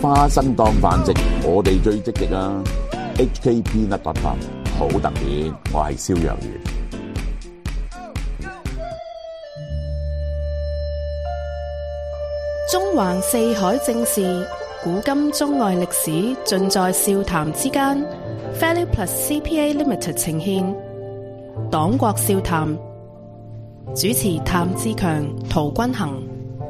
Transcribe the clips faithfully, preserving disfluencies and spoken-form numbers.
花生當飯食，我哋最積極啊 ！H K P Nut dot com 好特別，我係蕭若元。 中環四海正事，古今中外歷史，盡在笑談之間。Value Plus C P A Limited 呈獻黨國笑談，主持譚志強、陶君行。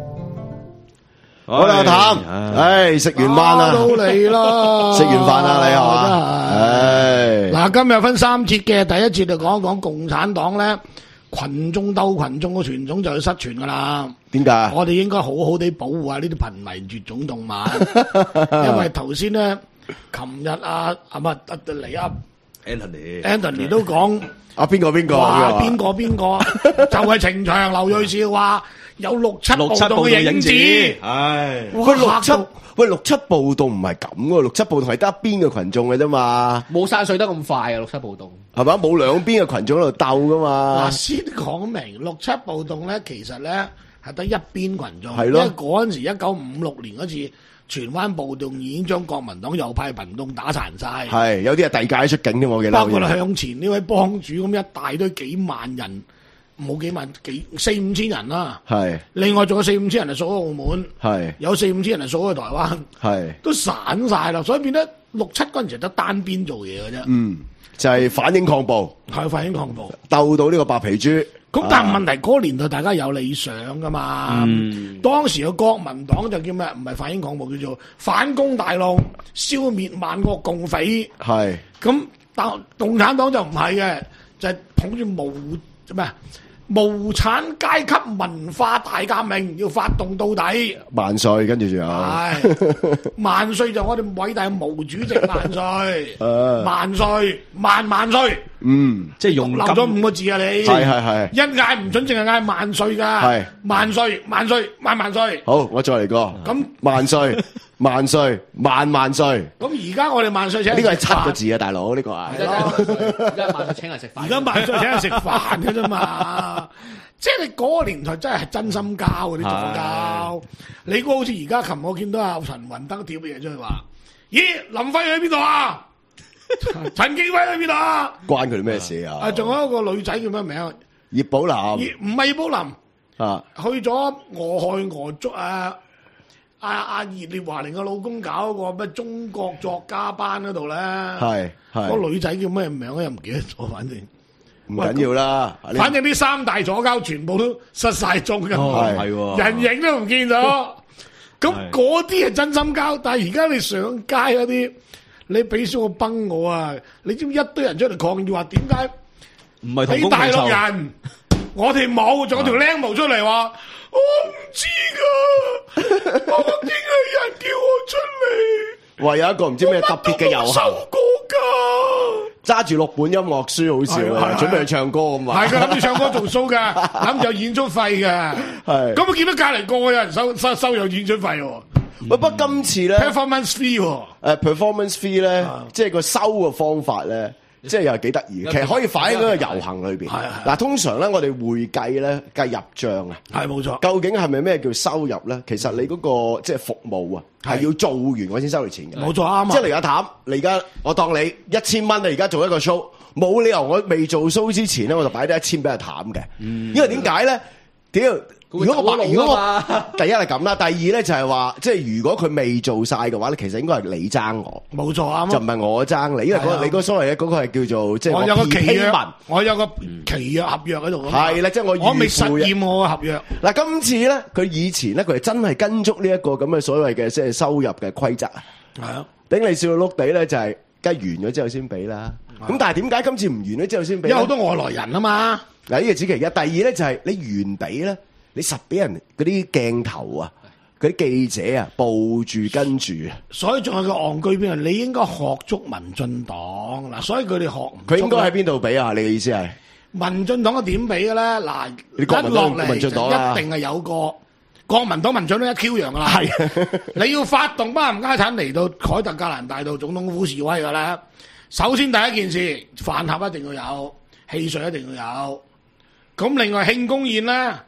好啦，譚，唉，食完飯啦， 都嚟啦， 食完飯啦，你係嘛？唉， 嗱，今日分三節嘅，第一節就講一講共產黨咧，群眾鬥群眾嘅傳統就要失傳噶啦。 點解？ 我哋應該好好地保護下呢啲瀕危絕種動物，因為頭先咧，琴日啊啊唔係嚟啊 Anthony Anthony 都講啊邊個邊個話邊個邊個就係程翔劉銳紹話有六七暴動嘅影子， 唉， 喂六七喂六七暴動唔係咁噶，六七暴動係得一邊嘅群眾嘅啫嘛， 冇散水得咁快啊！六七暴動係嘛？冇兩邊嘅群眾喺度鬥噶嘛。 嗱，先講明六七暴動咧，其實咧係得一邊群眾， 係咯， 因為嗰陣時一九五六年嗰次荃灣暴動已經將國民黨右派民眾打殘晒， 係有啲係遞解出境嘅，我記得。 包括向前呢位幫主咁一大堆幾萬人，冇幾萬幾四五千人啦。 係另外仲有四五千人係掃喺澳門， 係有四五千人係掃喺台灣， 係都散晒啦，所以變得六七嗰陣時得單邊做嘢嘅啫。 嗯，就係反英抗暴， 係反英抗暴， 鬥到呢個白皮豬。 咁但係問題嗰個年代大家有理想噶嘛？嗯、當時嘅國民黨就叫咩？唔係反英抗暴，叫做反攻大陸，消滅萬惡共匪。 係咁，但共產黨就唔係嘅，就係、是、捧住無咩無產階級文化大革命要發動到底。 萬歲，跟住仲有係萬歲就我哋偉大毛主席萬歲，萬歲萬萬歲。 嗯， 即係用留咗五個字啊！你係係係一嗌唔准，淨係嗌萬歲噶， 係萬歲萬歲萬萬歲。 好，我再嚟過。咁萬歲萬歲萬萬歲。 咁而家我哋萬歲請呢個係七個字啊，大佬呢個係。 係咯，而家萬歲請人食飯。 而家萬歲請人食飯嘅啫嘛，即係你嗰個年代真係真心交嗰啲助交。你估好似而家琴我見到阿陳雲登貼嘢出去話，咦林輝去邊度啊？陳景輝去邊度啊？ 關佢哋咩事啊？ 啊，仲有一個女仔叫咩名？ 葉寶林。 唔係葉寶林啊， 去咗俄亥俄捉啊！阿阿葉烈華玲嘅老公搞嗰個咩中國作家班嗰度咧， 係係嗰個女仔叫咩名咧？又唔記得咗，反正唔緊要啦。 反正啲三大左膠全部都失晒蹤㗎， 係人影都唔見咗。咁嗰啲係真心交，但係而家你上街嗰啲。你俾少個崩我啊！你知唔知一堆人出嚟抗議話點解唔係同俾大陸人？我哋冇，仲有條僆毛出嚟話我唔知噶，我經理人叫我出嚟。 話有一個唔知咩特別嘅遊行，揸住六本音樂書好笑啊！準備去唱歌咁話， 係佢諗住唱歌做 show 噶，諗住有演出費嘅。係咁我見到隔離個個有人收收收有演出費喎。 喂，不過今次咧 performance fee 喎， 誒 performance fee 咧，即係個收嘅方法咧，即係又係幾得意嘅。其實可以反映嗰個遊行裏邊。嗱，通常咧我哋會計咧計入帳啊， 係冇錯。 究竟係咪咩叫收入咧？其實你嗰個即係服務啊，係要做完我先收你錢嘅。 冇錯啱啊！ 即係你而家譚，你而家我當你一千蚊，你而家做一個 show，冇理由我未做 show 之前咧，我就擺低一千俾阿譚嘅。因為點解咧？屌！如果我如果我第一係咁啦，第二咧就係話，即係如果佢未做晒嘅話咧，其實應該係你爭我， 冇錯啱，就唔係我爭你，因為嗰你嗰所謂嘅嗰個係叫做即係我有個契約，我有個嗯契約合約喺度。 係啦，即係我我未實驗我嘅合約。 嗱，今次咧佢以前咧佢係真係跟足呢一個咁嘅所謂嘅即係收入嘅規則啊。係啊，頂你笑到碌地咧就係梗係完咗之後先俾啦。咁但係點解今次唔完咗之後先俾？ 有好多外來人啊嘛。嗱， 呢個只其一，第二咧就係你完俾咧。你實俾人嗰啲鏡頭啊，嗰啲記者啊，報住跟住啊， 所以仲有個戇居邊啊！你應該學足民進黨嗱，所以佢哋學唔。 佢應該喺邊度俾啊？你嘅意思係民進黨係點俾嘅咧？嗱，一落嚟就一定係有個國民黨、民進黨一 Q 樣噶啦。係你要發動班冚家產嚟到凱特格蘭大道總統府示威噶啦，首先第一件事，飯盒一定要有，汽水一定要有。咁另外慶功宴咧。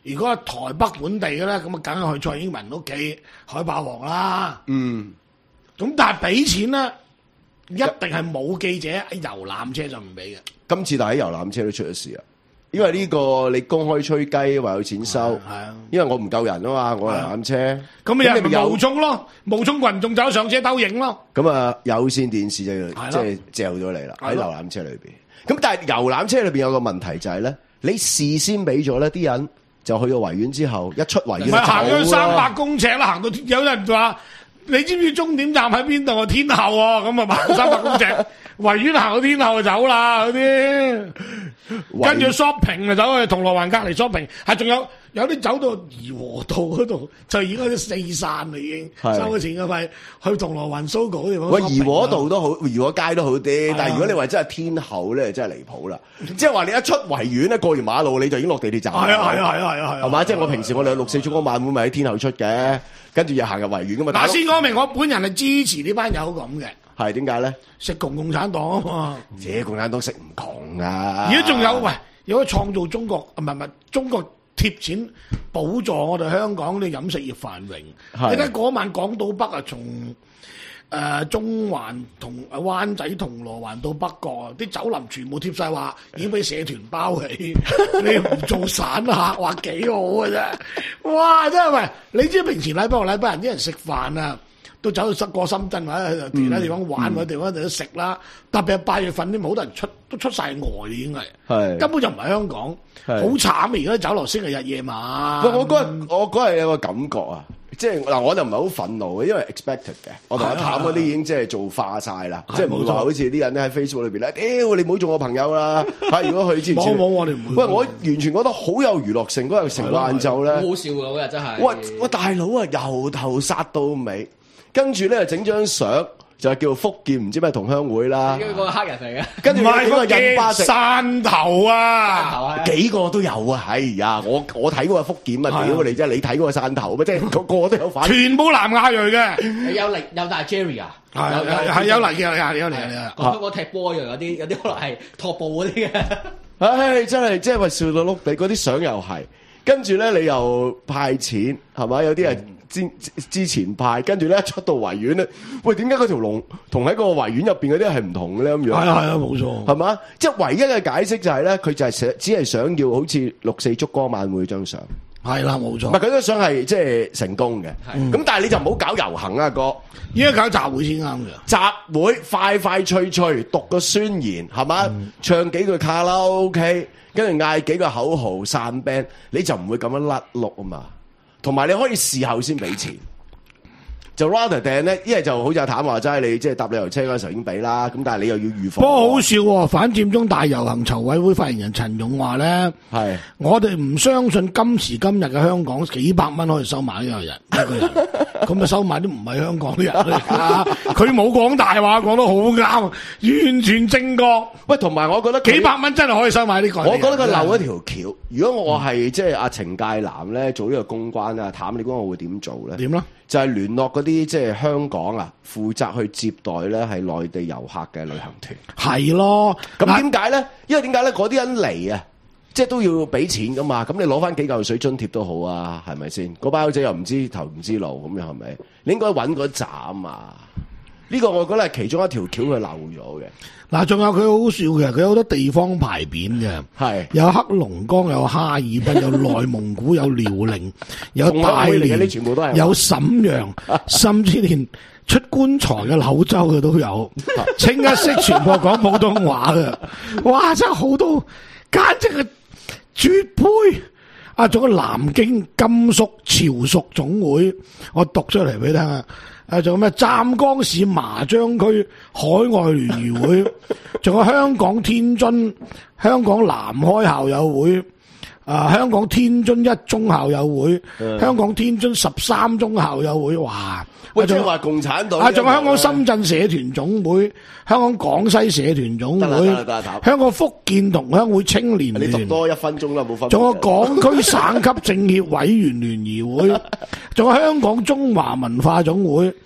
如果係台北本地嘅咧，咁啊梗係去蔡英文屋企海霸王啦。 嗯， 咁但係俾錢咧，一定係冇記者喺遊覽車就唔俾嘅。 今次但喺遊覽車都出咗事啊！因為呢個你公開吹雞話有錢收， 係啊， 因為我唔夠人啊嘛，我遊覽車， 咁咪有人咪有冒充咯，冒充群眾走上車兜影咯。 咁啊有線電視就係咯即係嚼咗你啦，喺係咯遊覽車裏邊。咁但係遊覽車裏邊有個問題就係咧，你事先俾咗咧，啲人就去到維園之後，一出維園唔係行咗三百百， 公尺啦，行到有人話你知唔知終點站喺邊度啊？天后啊，咁啊行三百公尺，維園行到天后就走啦嗰啲，跟住 shopping 就走去銅鑼灣隔離 shopping， 係仲有有啲走到怡和道嗰度，就已經啲四散啦已經， 係收咗錢嘅費去銅鑼灣 Sogo 嗰地方 shopping 啦。 喂，怡和道都好，怡和街都好啲， 啊但係如果你話真係天后咧，真係離譜啦！即係話你一出維園咧，過完馬路你就已經落地鐵站。 係啊係啊係啊係啊係啊， 係嘛？即係我平時我哋六四燭光晚會咪喺天后出嘅，跟住又行入維園噶嘛。大嗱， 佬先講明，我本人係支持呢班友咁嘅， 係點解咧？ 食窮共產黨啊嘛。 這共產黨食唔窮啊！ 而家仲有喂，有個創造中國，唔係唔係中國貼錢補助我哋香港啲飲食業繁榮。 係你睇嗰晚港島北啊，從誒、呃、中環同誒灣仔銅鑼灣到北角，啲酒樓全部貼晒話已經俾社團包起，你唔做散客，話幾好嘅啫！哇，真係喂，你知平時禮拜六禮拜日啲人食飯啊？都走到過深圳或者其他地方玩，或者地方度食啦。特別係八月份啲好多人出都出晒外，已經係係根本就唔係香港，好係慘啊！而家酒樓星期日夜晚。 喂，我嗰日我嗰日有個感覺啊，即係嗱，我就唔係好憤怒嘅，因為 expected 嘅。我同阿譚嗰啲已經即係做化晒啦，即係唔會話好似啲人咧喺 Facebook 裏邊咧，屌你唔好做我朋友啦！嚇，如果佢知唔知？ 冇冇，我哋唔會。 喂，我完全覺得好有娛樂性，嗰日成個晏晝好咧。 好笑㗎嗰日真係。 喂喂，大佬啊，由頭殺到尾，跟住咧整張相就係叫福建唔知咩同鄉會啦， 因為嗰個黑人嚟嘅， 跟住唔係嗰個個印巴食汕頭啊！ 頭啊， 幾個都有啊！哎呀，我我睇嗰個福建啊， 係啊屌你真係你睇嗰個汕頭咩？即係個個都有反。 全部南亞裔嘅， 有嚟有大 Jerry 啊， 係係係有嚟嘅，有嚟有嚟嘅。 講香港踢波嘅有啲有啲可能係托步嗰啲嘅。 唉，真係即係話笑到碌地，嗰啲相又係，跟住咧你又派錢係咪？有啲人之之前派，跟住咧一出到維園咧，喂，點解嗰條龍同喺個維園入邊嗰啲係唔同嘅咧？咁樣係啊係啊，冇錯。 係嘛？即係唯一嘅解釋就係咧，佢就係想只係想要好似六四燭光晚會張相， 係啦，冇唔係錯。 佢張相係即係成功嘅。咁但係你就唔好搞遊行啊，哥！ 依家搞集會先啱嘅。 集會快快脆脆讀個宣言係嘛，唱幾句卡拉 OK，跟住嗌幾個口號散 band，你就唔會咁樣甩碌啊嘛。同埋你可以事後先俾錢，就 rather than 咧，一係就好似阿譚話齋，你即係搭旅遊車嗰陣時候已經俾啦，咁但係你又要預防。 不過好笑喎，反佔中大遊行籌委會發言人陳勇話咧， 係我哋唔相信今時今日嘅香港幾百蚊可以收買一個人一個人，咁啊收買啲唔係香港人嚟㗎。佢冇講大話，講得好啱，完全正確。 喂，同埋我覺得佢幾百蚊真係可以收買呢個人。 我覺得佢漏一條橋。如果我係即係阿程介南咧做呢個公關啊，譚你估我會點做咧？ 點咧？ 就係聯絡嗰啲即係香港啊，負責去接待咧係內地遊客嘅旅行團。 係咯， 咁點解咧？因為點解咧？嗰啲人嚟啊，即係都要俾錢噶嘛。咁你攞翻幾嚿水津貼都好啊，係咪先？嗰班友仔又唔知頭唔知路咁樣係咪？你應該揾嗰站啊！呢個我覺得係其中一條橋佢漏咗嘅。 嗱，仲有佢好笑嘅，佢有好多地方牌匾嘅， 係有黑龍江，有哈爾濱，有內蒙古，有遼寧，有大同鄉會嚟嘅呢連， 全部都係有瀋陽，甚至連出棺材嘅柳州嘅都有，清一色全部講普通話嘅，哇！真係好多，簡直係絕配。啊，仲有南京、甘肅、潮屬總會，我讀出嚟俾你聽啊！誒，仲有咩湛江市麻章區海外聯誼會，仲有香港天津、香港南開校友會，啊，香港天津一中校友會， 嗯香港天津十三中校友會，哇！ 喂，即仲有係話共產黨啊，仲有香港深圳社團總會、香港廣西社團總得啦會得啦得啦， 香港福建同鄉會青年你讀聯。 多一分鐘啦，冇分別。 仲有港區省級政協委員聯誼會，仲有香港中華文化總會，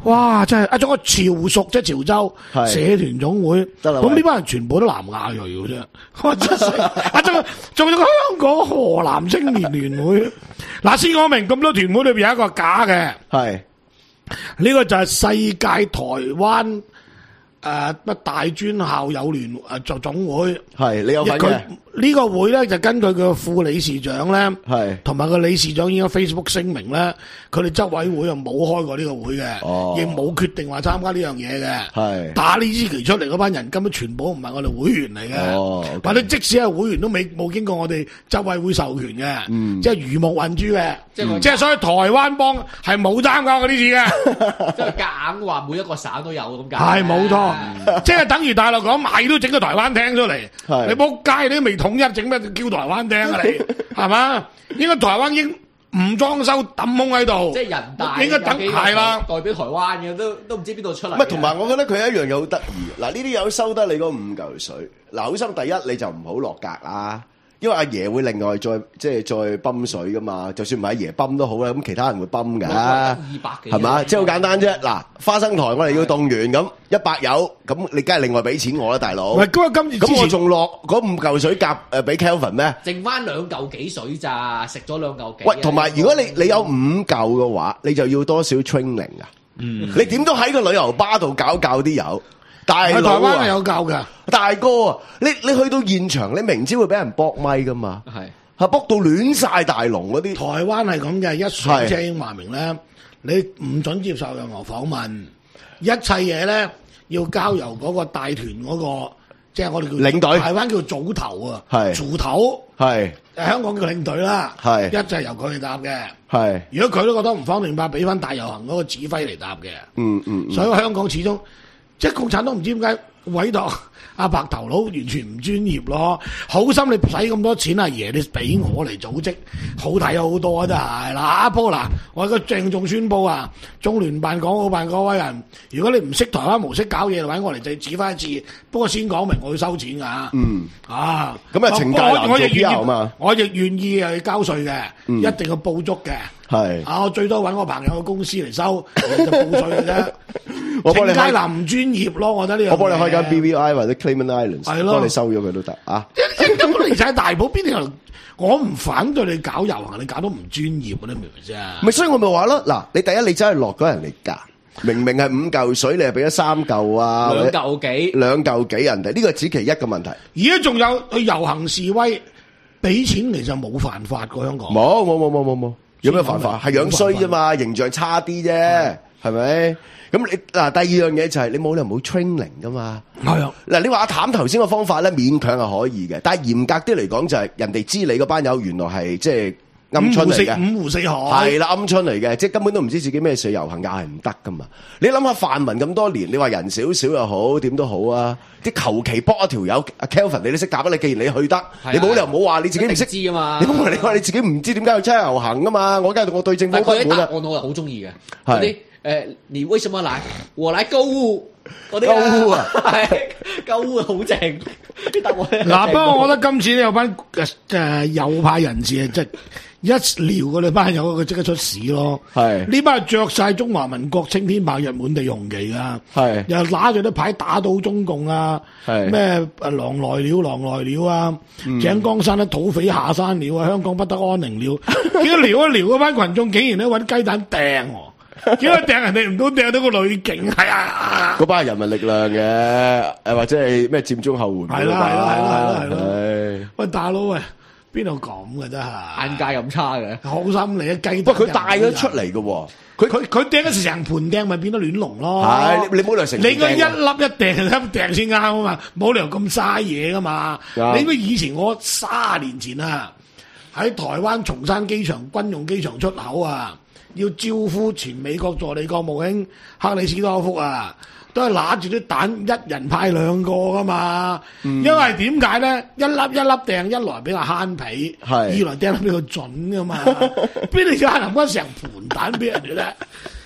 哇！真係啊，仲有潮屬即係潮州係社團總會， 得啦喂咁呢班人全部都南亞裔嘅啫。哇！真係啊，仲有仲有個香港河南青年聯會。嗱，先講明咁多團會裏邊有一個假嘅， 係呢個就係世界台灣誒乜大專校友聯誒總總會。 係你有份佢嘅， 呢個會咧就根據佢個副理事長咧， 係同埋個理事長已經 Facebook 聲明咧，佢哋執委會又冇開過呢個會嘅， 哦亦冇決定話參加呢樣嘢嘅。 係打呢支旗出嚟嗰班人根本全部唔係我哋會員嚟嘅， 哦，OK 或者即使係會員都未冇經過我哋執委會授權嘅， 嗯即係魚目混珠嘅， 即係佢即係所以台灣幫係冇參加過呢次嘅。 即係夾硬話每一個省都有咁解。 係冇錯，即係等於大陸講買都整個台灣廳出嚟， 係你仆街你都未統一，整咩叫台灣廳啊你？係嘛？應該台灣已經唔裝修抌空喺度， 即係人大應該等有幾個係啦。 代表台灣嘅都都唔知邊度出嚟嘅。 唔係，同埋我覺得佢有一樣嘢好得意。嗱，呢啲友收得你嗰五嚿水。嗱，好心第一你就唔好落格啦，因為阿爺會另外再即係再泵水噶嘛。就算唔係阿爺泵都好啦，咁其他人會泵㗎， 二百幾係嘛？即係好簡單啫。嗱，花生台我哋要動員咁一百友，咁你梗係另外俾錢我啦，大佬。 唔係，咁啊今次之咁我前仲落嗰五嚿水夾誒俾 Kelvin 咩？ 剩翻兩嚿幾水咋，食咗兩嚿幾。 喂，同埋如果你你有五嚿嘅話，你就要多少 training 啊？嗯，你點都喺個旅遊巴度搞教啲友，大喺台佬灣係啊， 有教㗎。 大哥啊，你你去到現場，你明知會俾人搏咪噶嘛， 係係搏到亂晒大龍嗰啲， 台灣係咁嘅，一上車已經話明咧，你唔准接受任何訪問，一切嘢咧要交由嗰個帶團嗰、個，即係我哋叫領隊台灣叫組頭啊， 係組頭， 係誒香港叫領隊啦， 係一切由佢嚟答嘅。 係， 如果佢都覺得唔方便，把俾翻大遊行嗰個指揮嚟答嘅。 嗯嗯，嗯所以香港始終即係共產黨唔知點解委託阿白頭佬完全唔專業咯。好心你使咁多錢，阿爺你俾我嚟組織，好睇好多啊！真係嗱，阿波嗱，我個鄭重宣佈啊，中聯辦、港澳辦嗰位人，如果你唔識台灣模式搞嘢，揾我嚟就指翻一次。不過先講明我要收錢㗎。 嗯， 啊， 咁啊懲戒我難做 P 我亦願 R 意嘛， 我亦願意係交稅嘅， 嗯一定要報足嘅。 係， 啊！我最多揾我朋友嘅公司嚟收，就報稅嘅啫。 我幫你開正佳南唔專業咯，我覺得呢樣嘢。 我幫你開間 B V I 或者 Cayman Islands， 係咯幫你收咗佢都得啊。 根本嚟晒大埔邊條？我唔反對你搞遊行，你搞到唔專業，你明唔明啫？ 咪所以我咪話咯，嗱，你第一你真係落咗人哋價，明明係五嚿水，你係俾咗三嚿啊， 兩嚿幾。 兩嚿幾人哋，呢個只其一嘅問題。 而家仲有去遊行示威，俾錢其實冇犯法過香港。 冇冇冇冇冇冇，有咩犯法？係先講明樣衰啫嘛，形象差啲啫，係咪？咁你嗱第二樣嘢就係你冇理由冇 training 噶嘛。 係啊， 嗱你話阿譚頭先個方法咧，勉強係可以嘅，但係嚴格啲嚟講就係人哋知你嗰班友原來係即係鵪鶉五湖四嚟嘅。 五湖四海。 係啦，鵪鶉嚟嘅，即係根本都唔知自己咩事遊行，又係唔得噶嘛。你諗下泛民咁多年，你話人少少又好，點都好啊。啲求其搏一條友，阿 Kelvin 你都識答啊！你既然你去得，你冇理由冇話你自己唔識一定知啊嘛你冇話你話你自己唔知點解要出遊行噶嘛？我梗係我對政府但係佢啲不滿啦。 答案我係好中意嘅， 係嗰啲誒，你為什麼來？我來購物嗰啲購物啊係購物好正，啲答案係嗱，不過我覺得今次呢有班誒誒右派人士啊，即係一撩嗰啲班友，佢即刻出事咯。 係呢班係着晒中華民國青天白日滿地紅旗噶， 係又揦住啲牌打倒中共啊， 係咩誒狼來了狼來了啊，井岡山咧土匪下山了啊，香港不得安寧了。結果撩一撩嗰班群眾，竟然咧揾雞蛋掟喎，結果掟人哋唔到掟到個女警，係啊！ 嗰班係人民力量嘅，誒或者係咩佔中後援係啦係啦係啦係啦係喂，大佬喂，邊度咁嘅真係？ 眼界咁差嘅。 好心你啊，雞蛋不過佢帶咗出嚟嘅喎， 佢佢佢掟咗成盤掟，咪變得亂龍咯。 係你你冇理由成你應該一盤掟粒一掟一掟先啱啊嘛，冇理由咁嘥嘢噶嘛。 啱你應該以前我卅年前啊，喺台灣松山機場軍用機場出口啊，要招呼前美國助理國務卿克里斯多福啊。都係揦住啲蛋，一人派兩個噶嘛。 嗯因為點解咧？一粒一粒掟，一來比較慳皮， 係二來掟得比較準噶嘛。邊度有人揾成盤蛋俾人哋咧？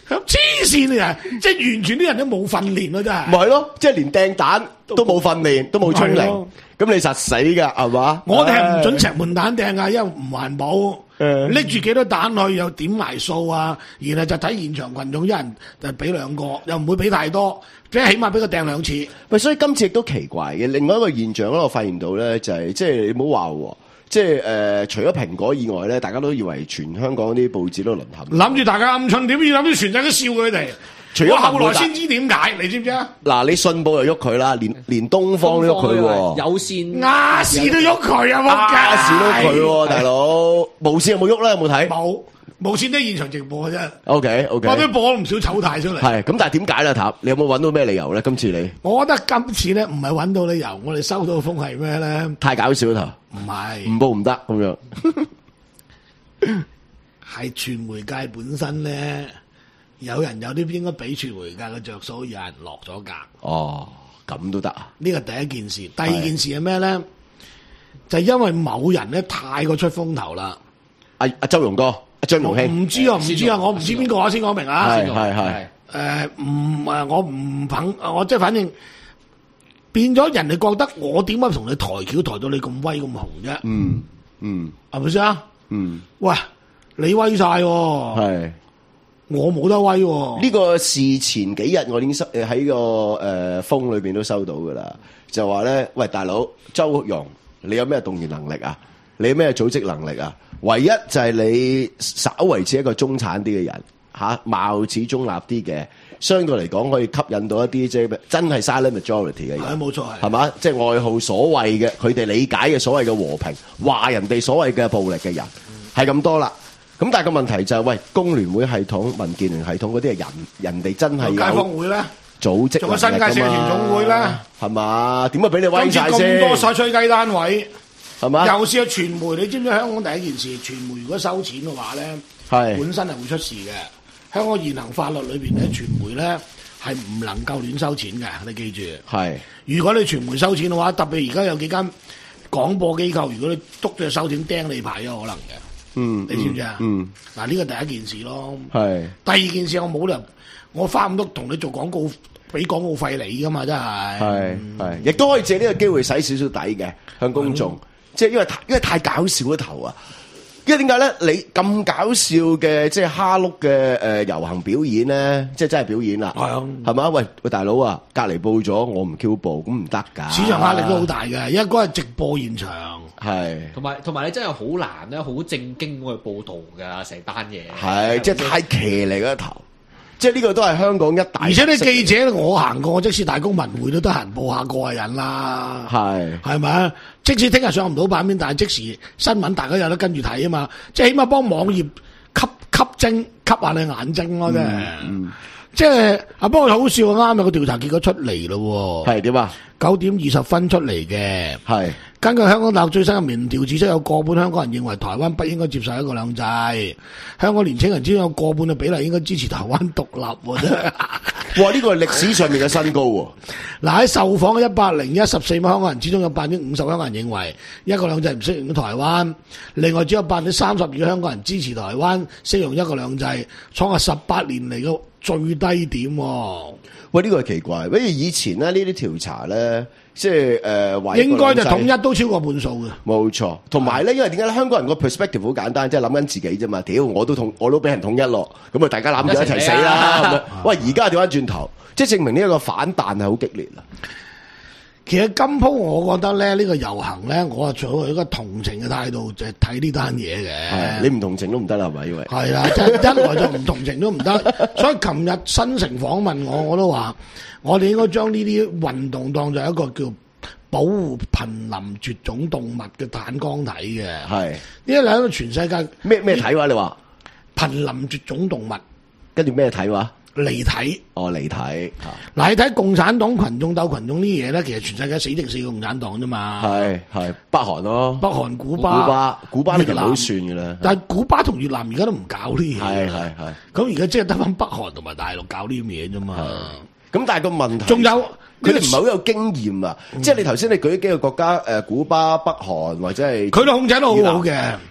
黐線啊！即係完全啲人都冇訓練咯，真係。 咪係咯，即係連掟蛋都冇訓練，都冇沖涼係咯， 咁你實死㗎係嘛？ 我哋係唔准石門蛋掟啊，因為唔環保。 誒拎住幾多蛋去又點埋數啊？然後就睇現場群眾一人就俾兩個，又唔會俾太多，即係起碼俾佢掟兩次。 喂，所以今次亦都奇怪嘅，另外一個現象咧，我發現到咧就係、即係你唔好話喎，即係誒、呃，除咗蘋果以外咧，大家都以為全香港啲報紙都淪陷。 諗住大家鵪鶉點知諗住全世界都笑佢哋。 除咗我後來恒大先知點解，你知唔知啊？ 嗱，你信報又喐佢啦，連連東方都喐佢喎， 有線亞視都喐佢啊！冇亞視都計佢喎，大佬。無線有冇喐咧？有冇睇冇無線都現場直播嘅啫。 ？OK OK。 我都播咗唔少醜態出嚟。 係咁，但係點解咧？塔，你有冇揾到咩理由咧？今次你我覺得今次咧唔係揾到理由，我哋收到嘅風係咩咧？ 太搞笑啦， 唔唔係， 報唔得咁樣。 係傳媒界本身咧。有人有啲應該俾傳媒界嘅着數，有人落咗格。 哦，咁都得啊？ 呢個第一件事，第二件事係咩咧？就係因為某人咧太過出風頭啦。 阿阿周融哥、阿張榮興， 唔知啊，唔知啊，我唔知邊個啊，先講明啊。 係係係。 誒唔誒，我唔捧，我即係反正變咗人哋覺得我點解同你抬轎抬到你咁威咁紅啫？ 嗯嗯， 係咪先啊？ 嗯， 喂，你威晒喎， 係。 我冇得威喎。 呢個事前幾日我已經收誒喺個誒風裏邊都收到噶啦，就話咧，喂大佬周融，你有咩動員能力啊？你有咩組織能力啊？唯一就係你稍為似一個中產啲嘅人嚇、啊，貌似中立啲嘅，相對嚟講可以吸引到一啲即係真係 silent majority 嘅人。 係冇錯係。 係嘛？即係愛好所謂嘅佢哋理解嘅所謂嘅和平，話人哋所謂嘅暴力嘅人係咁、嗯、多啦。咁但係個問題就係、是，喂，工聯會系統、民建聯系統嗰啲係人，人哋真係有街坊會咧， 組織， 仲有新界社團總會咧， 係嘛？點解俾你威晒咁先？ 多晒吹雞單位， 係嘛？ 又試下傳媒，你知唔知香港第一件事，傳媒如果收錢嘅話咧， 係本身係會出事嘅。香港現行法律裏邊咧，傳媒咧係唔能夠亂收錢嘅，你記住。係，如果你傳媒收錢嘅話，特別而家有幾間廣播機構，如果你督住收錢釘你牌，有可能嘅。 嗯， 你知唔知啊？ 嗯， 嗱，呢個第一件事咯。 係。 第二件事我冇理由，我花咁多同你做廣告，俾廣告費你噶嘛，真係。係係，亦都可以借呢個機會洗少少底嘅向公眾，即係因為因為太搞笑嗰頭啊！因為點解咧？你咁搞笑嘅即係蝦碌嘅誒遊行表演咧，即係真係表演啦。係啊，係嘛？喂喂，大佬啊，隔離報咗，我唔 Q 報，咁唔得㗎。市場壓力都好大嘅，因為嗰日直播現場。係， 同埋同埋你真係好難咧，好正經去報導㗎，成單嘢。 係，即係太騎嚟嗰頭，即係呢個都係香港一大。 而且啲記者我行過，即使大公文匯都得閒報下個人啦。係，係咪啊？即使聽日上唔到版面，但係即時新聞大家有得跟住睇啊嘛。即係起碼幫網頁吸吸睛，吸下你眼睛咯，真係。嗯，即係啊，不過好笑啊！啱有個調查結果出嚟咯。係點啊？九點二十分出嚟嘅。係。根據香港大學最新嘅民調指出，有過半香港人認為台灣不應該接受一國兩制。香港年青人之中有過半嘅比例應該支持台灣獨立喎，真係。哇！呢個係歷史上面嘅新高喎。嗱，喺受訪嘅一百零一十四萬香港人之中，有百分之五十香港人認為一國兩制唔適用於台灣。另外，只有百分之三十二香港人支持台灣適用一國兩制，創下十八年嚟嘅最低點。喂，呢個係奇怪，比如以前咧呢啲調查咧。即係誒，話應該就統一都超過半數嘅。冇錯，同埋咧，因為點解咧？香港人個 perspective 好簡單，即係諗緊自己啫嘛。屌，我都統，我都俾人統一咯，咁啊，大家攬住一齊死啦咁樣。喂，而家調翻轉頭，即係證明呢一個反彈係好激烈啦。其實今鋪我覺得咧，呢個遊行咧，我係做一個同情嘅態度，就係睇呢單嘢嘅。係，你唔同情都唔得啦，係咪？因為係啦，即係一來就唔同情都唔得。所以琴日新城訪問我，我都話。我哋應該將呢啲運動當作一個叫保護瀕臨絕種動物嘅彈光睇嘅。係呢一兩個全世界咩咩睇話？你話瀕臨絕種動物，跟住咩睇話？離體。哦，離體。嗱，你睇共產黨群眾鬥群眾呢啲嘢咧，其實全世界死剩四個共產黨啫嘛。係係北韓咯，北韓、古巴、古巴、古巴其實好算嘅啦。但係古巴同越南而家都唔搞呢啲嘢。係係係。咁而家即係得翻北韓同埋大陸搞呢啲嘢啫嘛。咁但係個問題，仲有佢哋唔係好有經驗啊！嗯、即係你頭先你舉幾個國家，誒、呃，古巴、北韓或者係佢哋控制得好好嘅，即係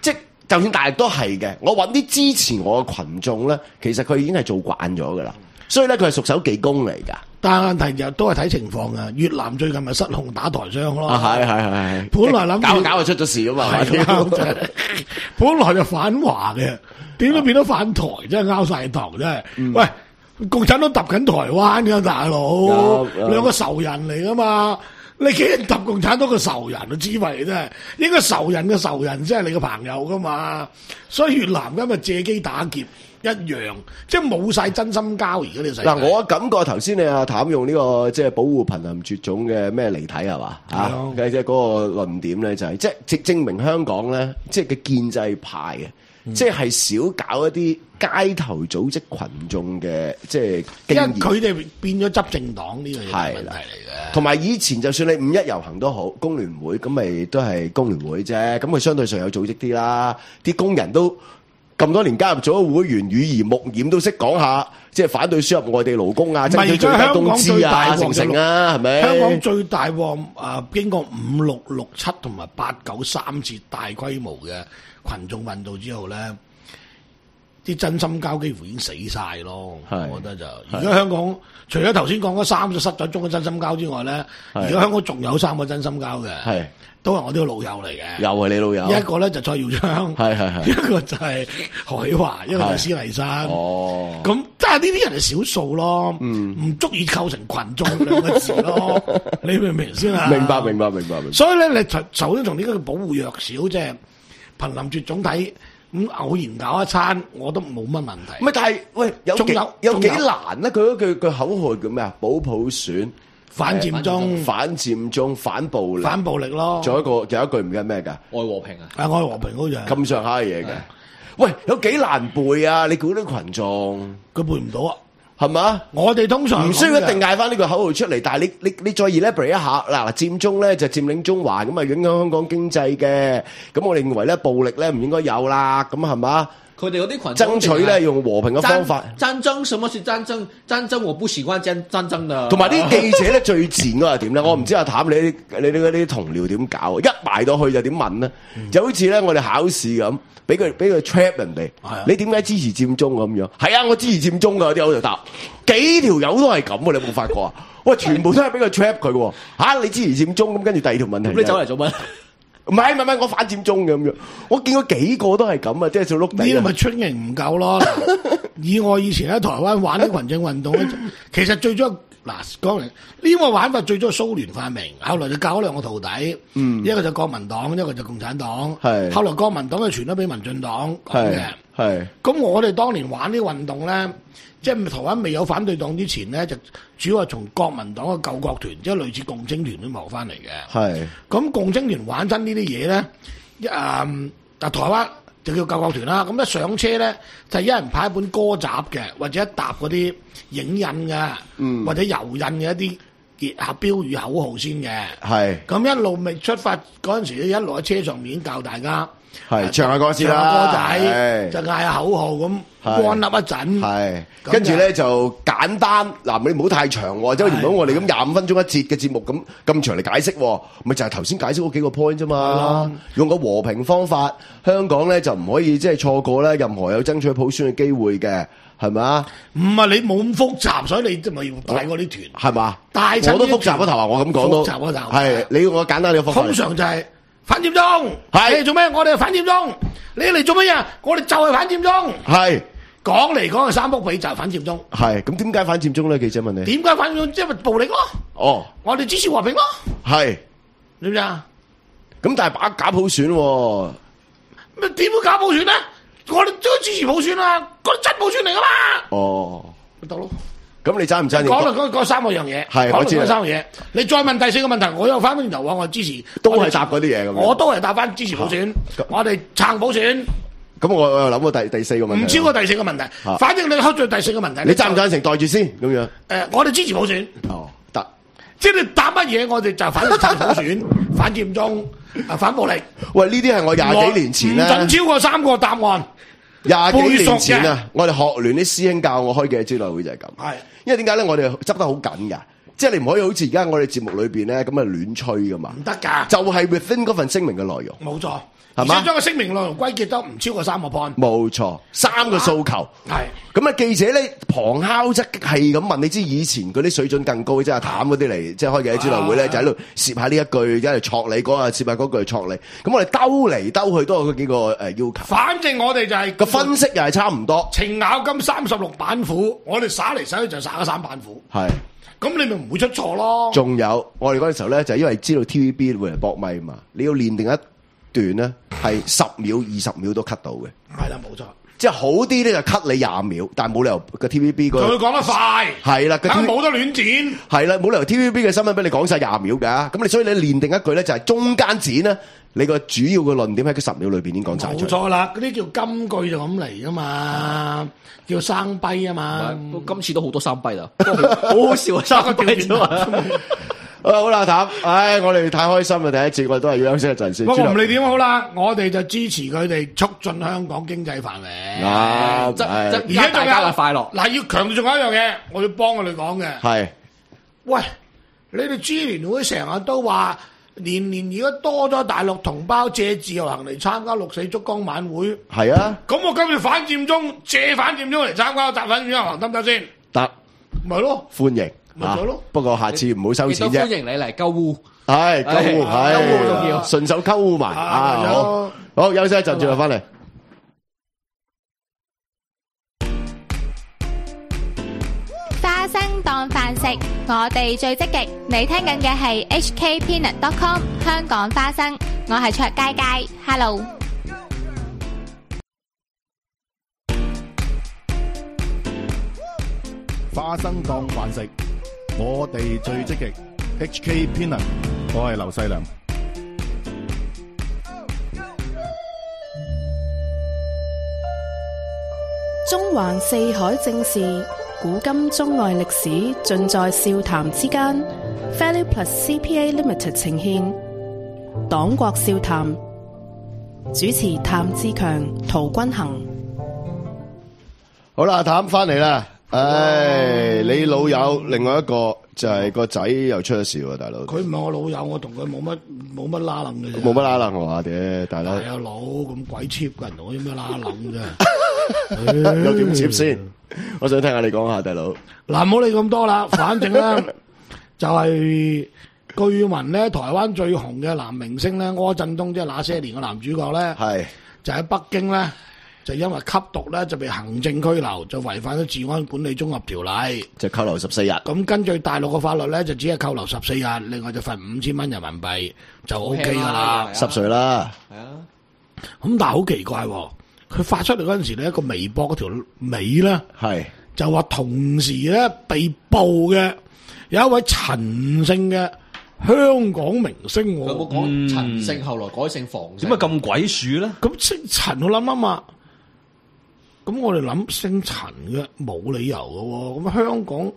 就算大陸都係嘅，我揾啲支持我嘅群眾咧，其實佢已經係做慣咗噶啦，所以咧佢係熟手技工嚟㗎。 但係問題就都係睇情況啊！越南最近咪失控打台商咯， 啊係係係係， 本來諗住搞搞就出咗事啊嘛， 係啱本來就反華嘅，點都變咗反台，真係拗晒頭真係。 嗯喂，共產黨揼緊台灣㗎大佬，兩個仇人嚟噶嘛？你幾人揼共產黨嘅仇人啊？知為真係應該仇人嘅仇人先係你嘅朋友噶嘛？所以越南今日借機打劫一樣，即係冇晒真心交而家呢個世界。 嗱，我感覺頭先你阿譚用呢個即係保護瀕臨絕種嘅咩離體係嘛啊？即係嗰個論點咧就係即係證證明香港咧，即係嘅建制派嘅。即係少搞一啲街頭組織群眾嘅即係經驗， 因為佢哋變咗執政黨呢個嘢係問題嚟嘅。 同埋以前就算你五一遊行都好，工聯會咁咪都係工聯會啫，咁佢相對上有組織啲啦，啲工人都咁多年加入咗會員，耳濡目染都識講下，即係反對輸入外地勞工啊，爭取最低工資啊，成成啊，係咪？ 香港最大鑊啊！經過五六六七同埋八九三次大規模嘅群眾運動之後咧，啲真心交幾乎已經死晒咯。我覺得就而家香港除咗頭先講嗰三個失咗蹤嘅真心交之外咧，而家香港仲有三個真心交嘅，係都係我啲老友嚟嘅。又係你老友？一個咧就蔡耀昌，係係係，一個就係何喜華，一個就係施麗珊。哦，咁即係呢啲人係少數咯，唔足以構成群眾兩個字咯。你明唔明先啊？ 明白明白明白明白。 所以咧，你首先從呢個保護弱小，即係瀕臨絕種睇。咁偶然搞一餐，我都冇乜問題。 唔係，但係喂，有幾有有幾難咧？佢嗰句句口號叫咩啊？保普選、 反佔中、 反佔中、反暴力、 反暴力咯。 仲有一個，有一句唔記得咩㗎？ 愛和平啊！ 係愛和平好似係咁上下嘅嘢嘅。喂，有幾難背啊？你估啲群眾佢背唔到啊？ 係嘛？ 我哋通常唔需要一定嗌翻呢句口號出嚟，但係你你你再 elaborate 一下嗱，佔中咧就佔領中環咁啊，影響香港經濟嘅。咁我哋認為咧暴力咧唔應該有啦，咁係嘛？ 佢哋嗰啲群爭取咧用和平嘅方法。 戰爭，什麼是戰爭？戰爭我不喜歡戰戰爭的。 同埋啲記者咧最賤嗰係點咧？我唔知阿譚你你你嗰啲同僚點搞？一埋到去就點問咧？就好似咧我哋考試咁。俾佢俾佢 trap 人哋，你點解支持佔中咁樣？係啊，我支持佔中㗎，啲友就答，幾條友都係咁喎，你有冇發覺啊？喂，全部都係俾佢 trap 佢喎，嚇你支持佔中咁，跟住第二條問題， 你走嚟做乜？ 唔係唔係唔係，我反佔中嘅咁樣，我見過幾個都係咁啊，即係做碌地。 呢個咪 training 唔夠咯？以我以前喺台灣玩啲群眾運動咧，其實最終。嗱，講嚟呢個玩法最早係蘇聯發明，後來就教咗兩個徒弟，嗯、一個就國民黨，一個就共產黨。係後來國民黨就傳咗俾民進黨講嘅。係咁，我哋當年玩啲運動咧，即係台灣未有反對黨之前咧，就主要係從國民黨嘅救國團，即係類似共青團都謀翻嚟嘅。係咁，共青團玩真呢啲嘢咧，誒、嗯，但台灣就叫救國團啦。咁一上車咧，就一人派一本歌集嘅，或者一沓嗰啲影印嘅，嗯、或者油印嘅一啲結合標語口號先嘅。係咁一路未出發嗰陣時，一路喺車上面教大家。係唱下歌先啦，唱下歌仔就嗌下口號咁，安立一陣。係跟住咧就簡單嗱，你唔好太長喎，即係如果我哋咁廿五分鐘一節嘅節目咁咁長嚟解釋，咪就係頭先解釋嗰幾個 point 啫嘛。用個和平方法，香港咧就唔可以即係錯過咧任何有爭取普選嘅機會嘅，係咪啊？唔係你冇咁複雜，所以你即係咪要帶嗰啲團係嘛？大我都複雜嗰頭啊！我咁講都複雜嗰頭係你用個簡單嘅方法。通常就係。反佔中係做咩？我哋係反佔中，你嚟做乜嘢？我哋就係反佔中。係講嚟講去三幅被就係反佔中。係咁點解反佔中咧？記者問你。點解反佔中？即係暴力咯。哦，我哋支持和平咯。係，知唔知啊？咁但係把假普選喎。咩點會假普選咧？我哋都支持普選啊！嗰啲真普選嚟噶嘛。哦，咪得咯。咁你爭唔爭？講啦，講講三個樣嘢，係我知啦。三個嘢，你再問第四個問題，我又翻翻頭話我支持，都係答嗰啲嘢咁。我都係答翻支持普選，我哋撐普選。咁我我又諗過第第四個問題，唔超過第四個問題。反正你開咗第四個問題，你贊唔贊成袋住先咁樣？誒，我哋支持普選。哦，得。即係你答乜嘢，我哋就反對撐普選、反佔中、啊反暴力。喂，呢啲係我廿幾年前咧，唔準超過三個答案。廿幾年前啊，我哋學聯啲師兄教我開嘅招待會就係咁。係。因為點解咧？我哋執得好緊㗎， 即係你唔可以好似而家我哋節目裏邊咧咁啊亂吹噶嘛， 唔得㗎， 就係 within 嗰份聲明嘅內容， 冇錯。 係嘛而且將個聲明內容歸結得唔超過三個 point。 冇錯，三個訴求。 係咁啊，記者咧旁敲側擊係咁問，你知以前嗰啲水準更高，即係阿譚嗰啲嚟，即係開記者招待會咧，就喺度攝下呢一句，即係戳你嗰下，攝下嗰句戳你。咁我哋兜嚟兜去都有嗰幾個誒要求。 反正我哋就係個分析又係差唔多。 程咬金三十六板斧，我哋耍嚟耍去就耍咗三板斧。 係。 咁你咪唔會出錯咯。 仲有我哋嗰陣時候咧，就係因為知道 T V B 會嚟搏咪嘛，你要練定一段咧係十秒、二十秒都 cut 到嘅。 係啦，冇錯。 即係好啲咧就 cut 你廿秒，但係冇理由個 T V B 個佢講得快。 係啦， 但係冇得亂剪。 係啦，冇理由 T V B 嘅新聞俾你講晒廿秒㗎。咁你所以你練定一句咧，就係中間剪咧，你個主要嘅論點喺嗰十秒裏邊已經講晒出嚟。 冇錯啦，嗰啲叫金句就咁嚟㗎嘛，叫生跛啊嘛。 今次都好多生跛啦，好好笑啊！生跛啫嘛。 好啦，譚，唉，我哋太開心啦！第一次我哋都係要休息一陣先。 不過唔理點好啦，我哋就支持佢哋促進香港經濟繁榮。 啊， 即係即而家大家嘅快樂。 嗱，要強調仲有一樣嘢，我要幫佢哋講嘅。 係， 喂，你哋支聯會成日都話，年年而家多咗大陸同胞借自由行嚟參加六四燭光晚會。 係啊， 咁我今次反佔中借反佔中嚟參加集反佔中行得唔得先？ 得， 咪咯， 歡迎。 咪咗咯。 不過下次唔好收錢啫。 歡迎你嚟鳩污。 係鳩污，係鳩污重要， 順手鳩污埋啊！好，好休息一陣，轉頭翻嚟。 花生當飯食，我哋最積極。你聽緊嘅係 H K Peanut dot com 香港花生，我係卓佳佳 ，Hello。 花生當飯食，我哋最積極。H K Peanut，我係劉細良。 中環四海正事，古今中外歷史，盡在笑談之間。Value Plus C P A Limited 呈現黨國笑談，主持譚志強、陶君行。 好啦，譚翻嚟啦。唉，你老友另外一個就係個仔又出咗事喎，大佬。 佢唔係我老友，我同佢冇乜冇乜拉楞嘅啫。 冇乜拉楞我話嘅，大佬。 大有佬咁鬼 cheap 嘅人同我有咩拉楞啫？ 有點 cheap 先？我想聽下你講下，大佬。 嗱，唔好理咁多啦，反正咧就係據聞咧，台灣最紅嘅男明星咧，柯震東即係那些年嘅男主角咧， 係就喺北京咧。就因為吸毒咧，就被行政拘留，就違反咗治安管理綜合條例， 就扣留十四日。 咁根據大陸嘅法律咧，就只係扣留十四日，另外就罰五千蚊人民幣就 O K 噶啦， 十歲啦。 係啊， 咁但係好奇怪喎，佢發出嚟嗰陣時咧，一個微博嗰條尾咧， 係就話同時咧被捕嘅有一位陳姓嘅香港明星喎。 有冇講陳姓後來改姓房姓？ 點解咁鬼鼠咧？ 咁姓陳我諗諗嘛。咁我哋諗姓陳嘅冇理由嘅喎，咁香港，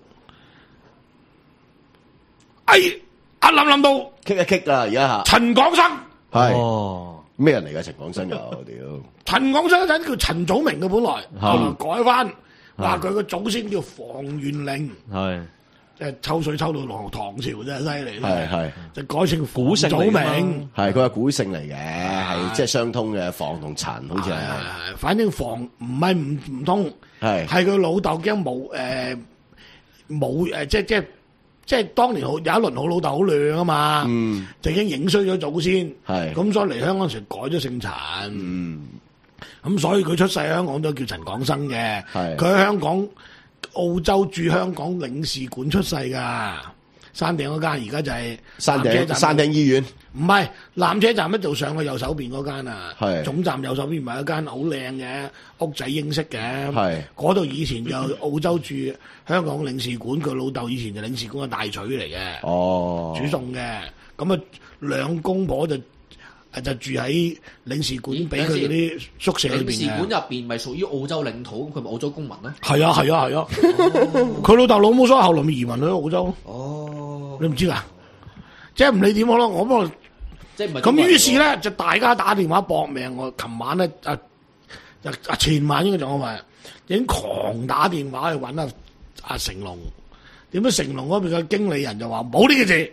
哎，一諗諗到， 棘一棘啦，而家吓。 陳廣生係哦， 咩人嚟噶？陳廣生又屌。 陳廣生嗰陣叫陳祖明嘅本來，後來嗯改翻，話佢個祖先叫房元齡， 係即係抽水抽到落唐朝真係犀利。 係係就改成古姓祖嚟㗎嘛明。 係佢係古姓嚟嘅，係即係相通嘅房同陳，好似係。 係反正房唔係唔唔通， 係係佢老豆驚冇誒冇誒，即係即係即係當年好有一輪好老豆好靚啊嘛， 嗯就已經影衰咗祖先， 係咁所以嚟香港時改咗姓陳， 嗯咁所以佢出世香港都叫陳廣生嘅， 係佢喺香港澳洲駐香港領事館出世㗎，山頂嗰間而家就係山頂南車站山頂醫院唔係纜車站一度上去右手邊嗰間啊， 係總站右手邊唔係一間好靚嘅屋仔英式嘅， 係嗰度以前就澳洲駐香港領事館，佢老豆以前就領事館嘅大廚嚟嘅， 哦， 煮餸嘅，咁啊兩公婆就誒就住喺領事館俾佢嗰啲宿舍裏領事邊嘅。 館入邊咪屬於澳洲領土，咁佢咪澳洲公民咯？ 係啊係啊係啊，佢老豆老母所以後來咪移民去澳洲咯。 哦， 你唔知㗎？即係唔理點好咯，我不過。 即係唔係咁於是咧就大家打電話搏命，我琴晚咧啊啊啊前晚應該就我話已經狂打電話去揾阿阿成龍， 點解成龍嗰邊嘅經理人就話冇呢個字？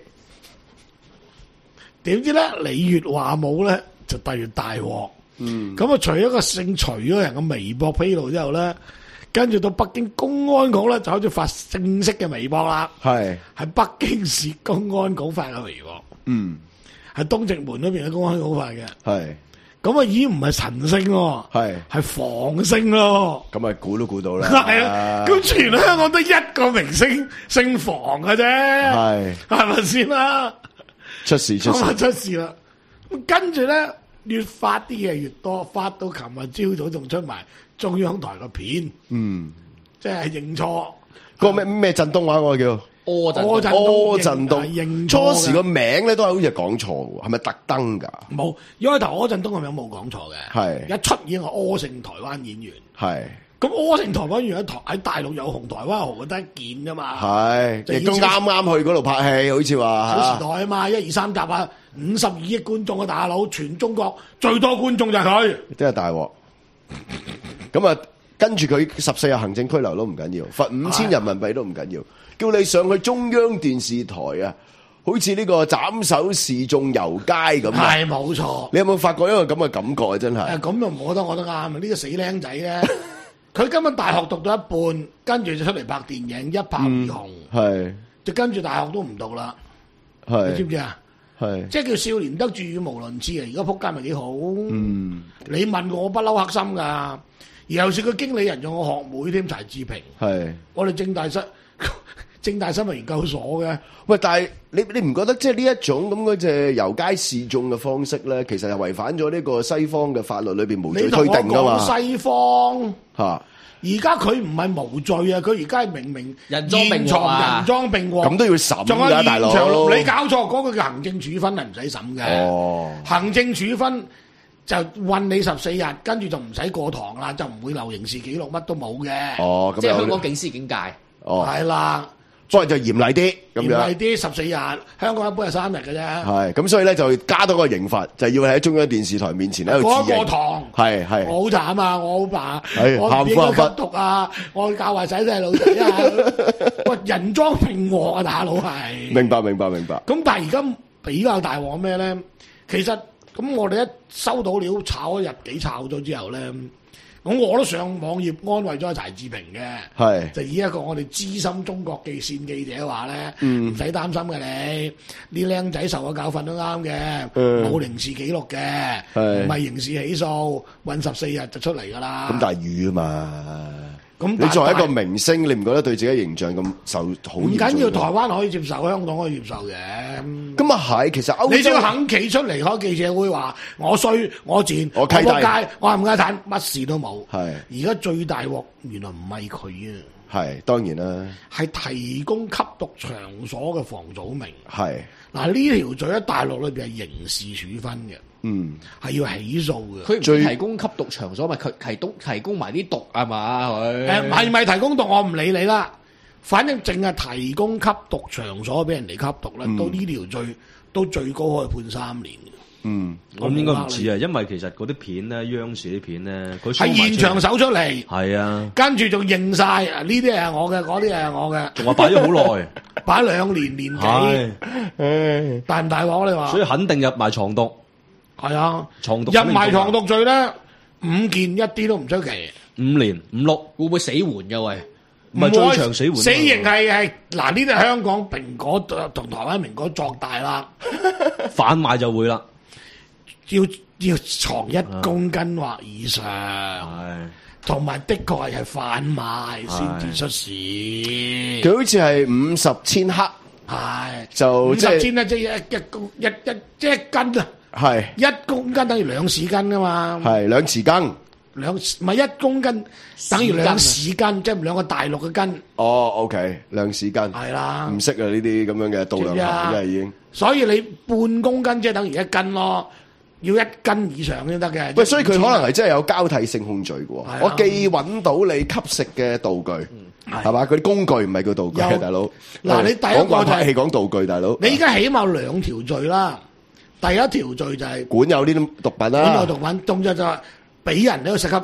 點知咧你越話冇咧，就突越大鑊。嗯，咁啊，除咗個姓徐嗰人嘅微博披露之後咧，跟住到北京公安局咧就開始發正式嘅微博啦。 係喺北京市公安局發嘅微博。 嗯， 喺東直門嗰邊嘅公安局發嘅。 係咁啊，已經唔係陳姓咯， 係係房姓咯。 咁啊，估都估到啦。 係啊，咁全香港得一個明星姓房嘅啫， 係係咪先啦？ 出事出咁啊事， 出事啦！咁跟住咧，越發啲嘢越多，發到琴日朝早仲出埋中央台個片， 嗯， 即係認錯。 個咩咩震東話嗰個叫柯震柯震柯震認東， 認錯初時個嘅名咧都係好似係講錯喎，係咪特登㗎？ 冇，一開頭柯震東個名冇講錯嘅， 係一出已經係柯姓台灣演員。 係咁柯姓台灣演員喺台喺大陸有紅，台灣紅得一件㗎嘛。 係，亦都就以前啱啱去嗰度拍戲，好似話小時嚇代啊嘛，一二三集啊，五十二億觀眾啊，大佬，全中國最多觀眾就係佢。 真係大鑊。咁啊，跟住佢十四日行政拘留都唔緊要，罰五千人民幣都唔緊要，叫你上去中央電視台啊，好似呢個斬首示眾遊街咁啊！ 係冇錯。 你有冇發覺一個咁嘅感覺啊？真係誒咁就我覺得我覺得啱啊！呢、個死僆仔咧，佢今日大學讀到一半，跟住就出嚟拍電影，一拍而紅， 係就跟住大學都唔讀啦。你知唔係知啊？ 係即係叫少年得志語無倫次啊！而家撲街咪幾好？ 嗯你問我，我不嬲黑心㗎。尤其是個經理人仲有個學妹添，柴智屏。 係。 我哋正大新正大新聞研究所嘅。 喂，但係你你唔覺得即係呢一種咁嗰隻遊街示眾嘅方式咧，其實係違反咗呢個西方嘅法律裏邊無罪你同我推定噶嘛？ 講西方。 嚇， 而家佢唔係無罪啊！佢而家係明明人贓並獲現啊場人贓並獲， 咁都要審仲有㗎，大現佬。 場錄你搞錯嗰個叫行政處分係唔使審嘅。 哦， 行政處分就韞你十四日，跟住就唔使過堂啦，就唔會留刑事記錄，乜都冇嘅。 哦，咁即係香有港警司警戒。 哦， 係啦， 不過就嚴厲啲咁嚴厲樣。 啲十四日，香港一般係三日嘅啫。 係，咁所以咧就加多個刑罰，就要喺中央電視台面前喺度過一自認過堂。 係係我好慘啊！我好爸， 係我唔應該喊苦喊吸毒啊！我教壞仔細路仔啊！喂，人贓並獲啊，大佬係。 明白明白明白。 咁但係而家比較大鑊咩咧？其實咁我哋一收到料炒一日幾炒咗之後咧，咁我都上網頁安慰咗柴智屏嘅， 係就以一個我哋資深中國記線記者話咧， 嗯唔使擔心嘅你，啲僆仔受嘅教訓都啱嘅， 嗯冇刑事記錄嘅， 係唔係刑事起訴，韞十四日就出嚟噶啦。 咁大雨啊嘛。 咁你作為一個但明星，你唔覺得對自己形象咁受好嚴重唔緊要， 咩台灣可以接受，香港可以接受嘅。 咁啊係，其實歐洲你只要肯企出嚟開記者會話我衰我賤我我契弟仆街我冚家鏟乜事都冇。 係而家最大鑊原來唔係佢啊， 係當然啦， 係提供吸毒場所嘅房祖名。 係嗱呢條罪喺大陸裏邊係刑事處分嘅， 嗯係要起訴嘅。 佢唔最提供吸毒場所，咪佢提供提供埋啲毒係嘛佢？ 誒係咪提供毒我唔理你啦，反正淨係提供吸毒場所俾人哋吸毒咧， 嗯到呢條罪都最高可以判三年嘅。 嗯我應該唔似啊，因為其實嗰啲片咧，央視啲片咧，佢係現場搜出嚟。 係啊， 跟住仲認晒，啊呢啲係我嘅，嗰啲係我嘅， 仲話擺咗好耐， 擺兩年年幾， 係， 大唔大鑊你話？ 所以肯定入埋藏毒， 係啊， 藏毒入埋藏毒罪咧，五件一啲都唔出奇。 五年五六， 會唔會死緩嘅喂？ 唔係最長死緩啊嘛， 死刑係係嗱呢啲係香港蘋果同台灣蘋果作大啦， 販賣就會啦， 要要藏一公斤或以上， 係同埋的確係係販賣先至出事。 佢好似係五十千克， 係就五即係十千咧，即係一一公一一即係一斤啊！ 係一公斤等於兩匙羹噶嘛， 係兩匙羹。 兩唔係一公斤等於兩匙羹，即係兩個大陸嘅斤， 哦，OK，兩匙羹。 係啦唔識啊呢啲咁樣嘅度量知唔知啊衡，真係已經。 所以你半公斤即係等於一斤咯，要一斤以上先得嘅。 喂，所以佢可能係真係有交替性控罪嘅喎。 係啊我既揾到你吸食嘅道具，係嘛？嗰啲工具唔係叫道具， 有大佬。 嗱你第一個講慣就係拍戲講道具，大佬。 你而家起碼兩條罪啦，第一條罪就係管有呢啲毒品管啦有。毒品，仲有就係俾人喺度食吸食，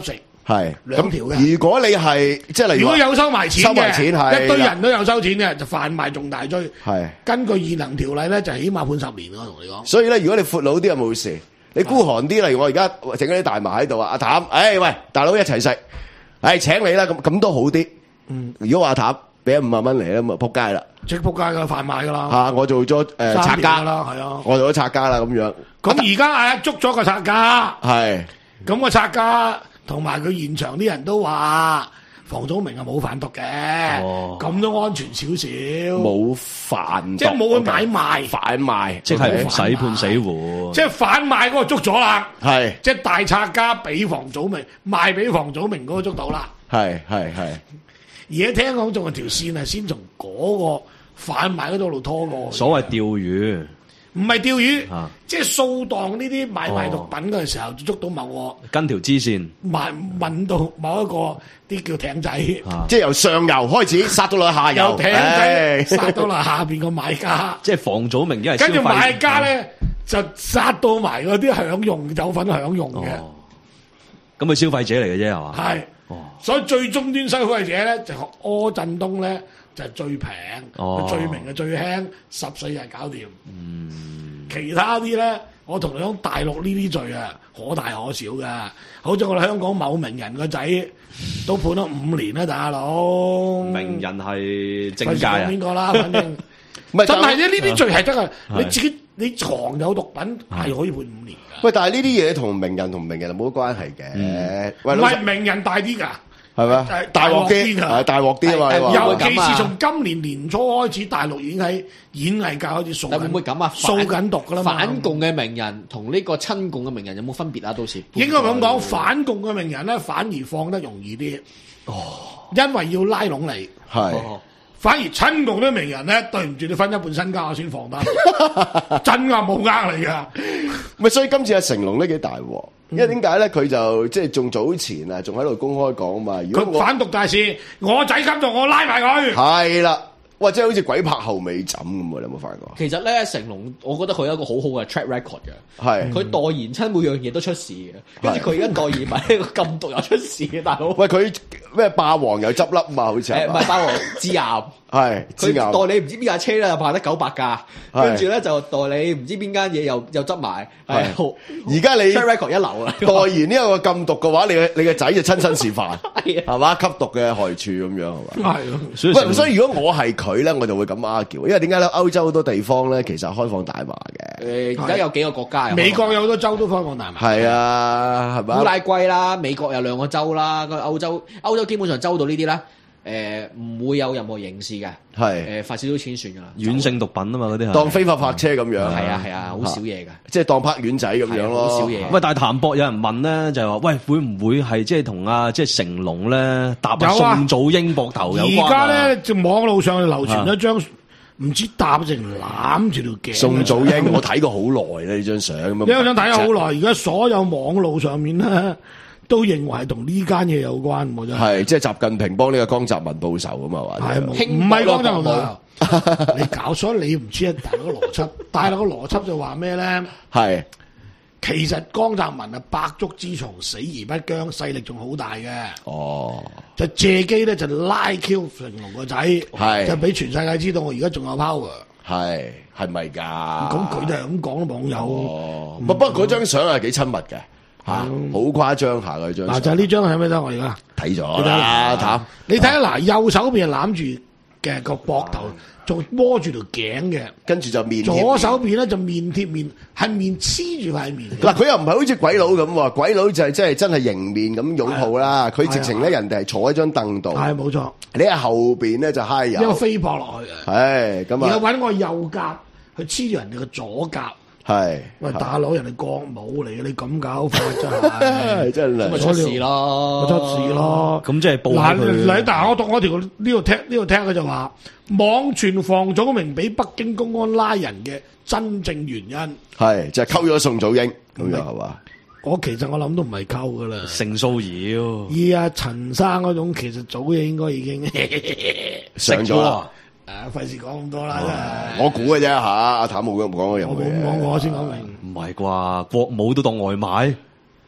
係兩條嘅。 如果你係即係例如話如果有收埋錢收埋錢係嘅，一堆人都有收錢嘅，就販賣重大罪。 係根據現行條例咧，就起碼判十年咯。同你講。 所以咧，如果你闊佬啲就冇事，你孤寒啲，例如我而家整嗰啲大麻喺度啊，阿譚，誒喂，大佬一齊食，誒請你啦，咁咁都好啲。嗯，如果話阿譚俾咗五萬蚊嚟咧，咁啊撲街啦， 即撲街㗎，販賣㗎啦。 嚇，我做咗誒拆家啦，係啊， 我做咗拆家啦咁樣。 咁而家誒捉咗個拆家， 係咁個拆家同埋佢現場啲人都話。房祖名係冇販毒嘅，咁、哦、都安全少少。 冇販毒， 即係冇去買賣， 販賣， 即係唔使判死戶。 即係販賣嗰個捉咗啦， 係即係大拆家俾房祖名賣俾房祖名嗰個捉到啦。 係係係。 而家聽講仲有條線係先從嗰個販賣嗰度路拖過。 所謂釣魚。 唔係釣魚， 啊、即係掃蕩呢啲買賣毒品嗰陣時候，就捉到某個跟條支線， 買揾到某一個啲叫艇仔， 啊、即係由上游開始殺到落下游， 由艇仔殺到落下邊個買家， 即係房祖名，因為跟住買家咧就殺到埋嗰啲享用有份享用嘅， 咁佢消費者嚟嘅啫係嘛？ 係，哦、所以最終端消費者咧就柯震東咧。就係最平， 哦、 罪名係最輕，十四日搞掂。嗯，其他啲咧，我同你講，大陸呢啲罪啊，可大可小噶。好似我哋香港某名人個仔都判咗五年啦，大佬。 名人係政界啊？ 邊個啦？反正真係啫，呢啲罪係得啊！你自己你藏有毒品係可以判五年㗎。 喂，但係呢啲嘢同名人同名人冇關係嘅。 嗯、喂，唔係名人大啲㗎。 係咪？大鑊啲㗎，大鑊啲啊嘛！ 尤其是從今年年初開始，大陸已經喺演藝界開始掃緊。 會唔會咁啊？ 掃緊毒㗎啦嘛！ 反共嘅名人同呢個親共嘅名人有冇分別啊？到時應該咁講，反共嘅名人咧反而放得容易啲。哦，因為要拉攏你。 係。 反而親共啲名人咧，對唔住，你分一半身家我先放得。真㗎，冇呃你㗎。 咪所以今次阿成龍都幾大鑊。因為點解咧？佢就即係仲早前啊，仲喺度公開講嘛。如果佢反毒大事，我仔吸毒，我拉埋佢。 係啦，哇！即係好似鬼拍後尾枕咁喎，你有冇發覺？ 其實咧，成龍，我覺得佢有一個好好嘅 track record 嘅。 係。 佢代言親每樣嘢都出事嘅，跟住佢而家代言埋呢個禁毒又出事嘅，大佬。 喂，佢咩霸王又執笠嘛？好似係。 誒，唔係霸王致癌。 係。 佢代理唔知邊架車咧，又賣得九百架，跟住咧就代理唔知邊間嘢又又執埋。係。 而家你 track record 一流啊！ 代言呢一個禁毒嘅話，你嘅你嘅仔就親身示範，係嘛？吸毒嘅害處咁樣係嘛？係。喂，所以如果我係佢咧，我就會咁 argue，因為點解咧？歐洲好多地方咧，其實開放大麻嘅。 誒，而家有幾個國家？ 美國有好多州都開放大麻。 係啊，係嘛？ 烏拉圭啦，美國有兩個州啦，個歐洲歐洲基本上州到呢啲咧。誒唔會有任何刑事嘅，係誒罰少少錢算㗎啦。 軟性毒品啊嘛，嗰啲係當非法泊車咁樣。 係啊係啊，好少嘢㗎， 即係當拍丸仔咁樣咯。 好少嘢。 喂，但係譚博有人問咧，就係話喂，會唔會係即係同啊即係成龍咧搭宋祖英膊頭有關啊？ 而家咧就網路上流傳一張唔知搭成攬住條頸。 宋祖英，我睇過好耐啦呢張相。呢張相睇咗好耐，而家所有網路上面咧。都認為係同呢間嘢有關喎，真係。係即係習近平幫呢個江澤民報仇咁啊嘛。係唔係江澤民？你搞錯，你唔知啊！大陸個邏輯，大陸個邏輯就話咩咧？係其實江澤民啊，百足之蟲，死而不僵，勢力仲好大嘅。哦，就借機咧就拉 Q 成龍個仔，係就俾全世界知道我而家仲有 power。係係咪㗎？咁佢哋係咁講網友。哦，不過嗰張相係幾親密嘅。吓，好誇張下嗰張。嗱，就係呢張係咩得？我而家睇咗啦，譚。你睇下嗱，右手邊係攬住嘅個膊頭，仲摸住條頸嘅，跟住就面。左手邊咧就面貼面，係面黐住塊面。嗱，佢又唔係好似鬼佬咁喎，鬼佬就係即係真係迎面咁擁抱啦。佢直情咧，人哋係坐喺張凳度。係冇錯。你喺後邊咧就揩油。一個飛撲落去。係咁啊。然後揾個右甲去黐住人哋嘅左甲。係，喂大佬，人哋國母嚟嘅，你咁搞法真係，真係，咁咪出事咯，出事咯。咁即係報佢。嗱，但係我讀我條呢度聽呢度聽佢就話，網傳房祖名俾北京公安拉人嘅真正原因係就係溝咗宋祖英咁樣係嘛？我其實我諗都唔係溝噶啦，性騷擾。以阿陳生嗰種，其實早嘢應該已經上咗啦。誒，費事講咁多啦，真係。我估嘅啫吓，阿譚冇咁講嘅嘢。我講我先講明。唔係啩？國母都當外賣？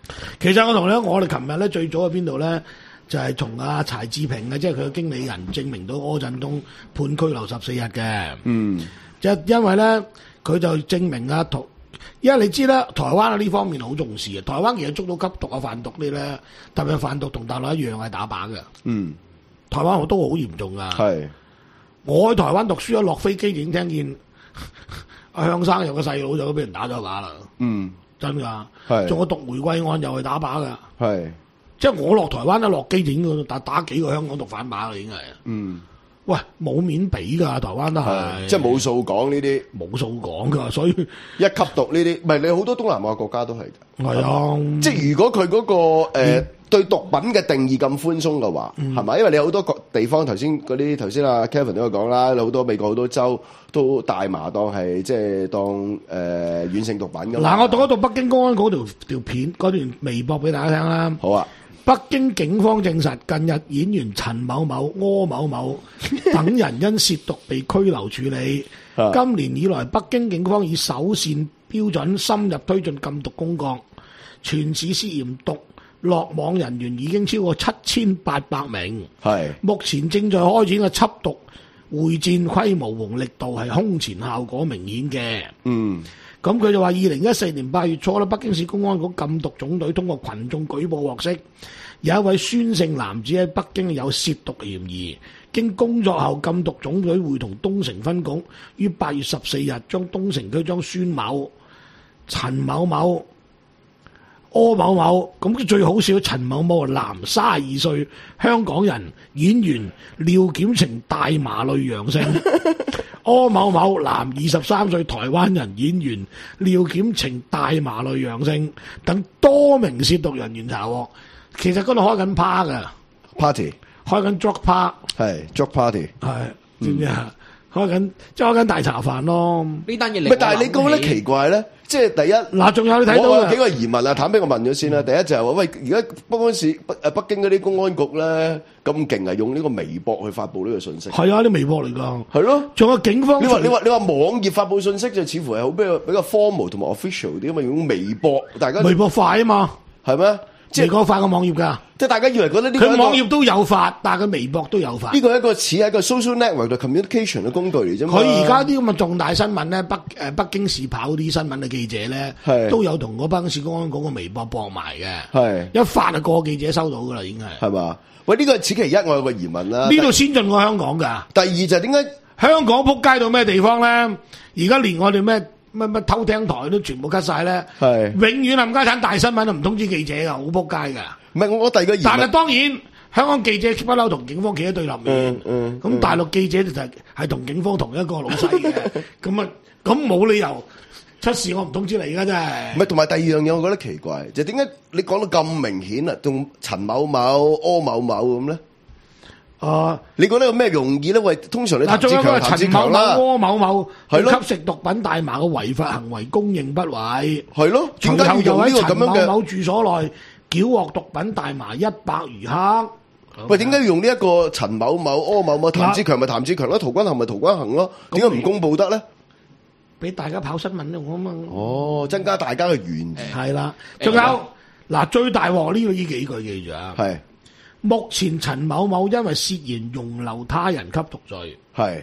其實我同你講，我哋琴日咧最早喺邊度咧，就係從阿柴志平嘅，即係佢嘅經理人證明到柯震東判拘留十四日嘅。 嗯， 即係因為咧，佢就證明啊，台，因為你知啦，台灣喺呢方面好重視嘅。台灣其實捉到吸毒啊、販毒呢咧，特別係販毒同大陸一樣係打靶嘅。 嗯， 台灣好多好嚴重噶。 係， 我喺台灣讀書，一落飛機已經聽見阿向生有個細佬就俾人打咗靶啦。 嗯。 真噶， 係仲有毒玫瑰案又係打靶噶， 係， 即係我落台灣一落機已經打打幾個香港毒販靶啦，已經係。 嗯， 喂，冇面比㗎，台灣都係， 即係冇數講呢啲， 冇數講㗎，所以一吸毒呢啲，唔係你好多東南亞國家都係㗎。 係啊， 即係如果佢嗰個誒對毒品嘅定義咁寬鬆嘅話，係咪？因為你好多個地方頭先嗰啲頭先阿 Kevin 都有講啦，好多美國好多州都大麻當係即係當誒軟性毒品咁。 嗱，我讀一讀北京公安嗰條條片嗰段微博俾大家聽啦。 好啊。 北京警方證實，近日演員陳某某、柯某某等人因涉毒被拘留處理。今年以來，北京警方以首線標準深入推進禁毒工作，全市涉嫌毒落網人員已經超過七千八百名。係目前正在開展嘅緝毒會戰規模和力度係空前效果明顯嘅。嗯。咁佢就話：二零一四年八月初咧，北京市公安局禁毒總隊通過群眾舉報獲悉，有一位孫姓男子喺北京有涉毒嫌疑。經工作後，禁毒總隊會同東城分局於八月十四日將東城區將孫某、陳某某、柯某某，咁最好笑，陳某某男，三十二歲，香港人，演員，尿檢呈大麻類陽性。柯某某男，二十三歲，台灣人，演員，尿檢呈大麻類陽性，等多名涉毒人員查獲。其實嗰度開緊趴㗎 party， 開緊 drug party， 係 drug party， 係知唔知啊？開緊即係開緊大茶飯咯。 呢單嘢唔係，但係你覺得奇怪咧？即係第一嗱，仲有你睇到我有幾個疑問啊！坦白我問咗先啦。第一就係話，喂，而家北安市北誒北京嗰啲公安局咧咁勁啊，用呢個微博去發布呢個信息。 係啊，啲微博嚟㗎。 係咯， 仲有警方。 你話你話你話網頁發布信息就似乎係好比較比較 formal 同埋 official 啲，因為用微博，大家微博快啊嘛， 係咩？即係微博快過網頁㗎。 即係大家以為覺得呢個佢網頁都有發，但係佢微博都有發。 呢個係一個似係一個 social network 同 communication 嘅工具嚟啫嘛。 佢而家啲咁嘅重大新聞咧，北誒北京市跑啲新聞嘅記者咧，都有同嗰北京市公安局個微博駁埋嘅。係一發就個記者收到㗎啦，已經係。係嘛？喂，呢個係此其一，我有個疑問啦。呢度先進過香港㗎。第二就係點解香港撲街到咩地方咧？而家連我哋咩？乜乜偷聽台都全部 cut 晒咧，係永遠冚家產大新聞都唔通知記者噶，好撲街噶。唔係我第二個疑問，但係當然香港記者不嬲同警方企喺對立面，嗯嗯，咁大陸記者就係係同警方同一個老細嘅，咁啊咁冇理由出事我唔通知你而家真係。唔係同埋第二樣嘢，我覺得奇怪，就點解你講到咁明顯啊，同陳某某、柯某某咁咧？啊！你覺得有咩容易咧？喂，通常你譚志強、譚志強啦，柯某某係咯，吸食毒品大麻嘅違法行為供認不諱，係咯。點解要用呢個咁樣嘅？陳某某住所內繳獲毒品大麻一百餘克。喂，點解要用呢一個陳某某、柯某某、譚志強咪譚志強咯，陶君行咪陶君行咯？點解唔公佈得咧？俾大家跑新聞咯，啊嘛。哦，增加大家嘅懸疑。係啦，仲有嗱，最大鑊呢個呢幾句記住啊。係。目前陳某某因為涉嫌容留他人吸毒罪，係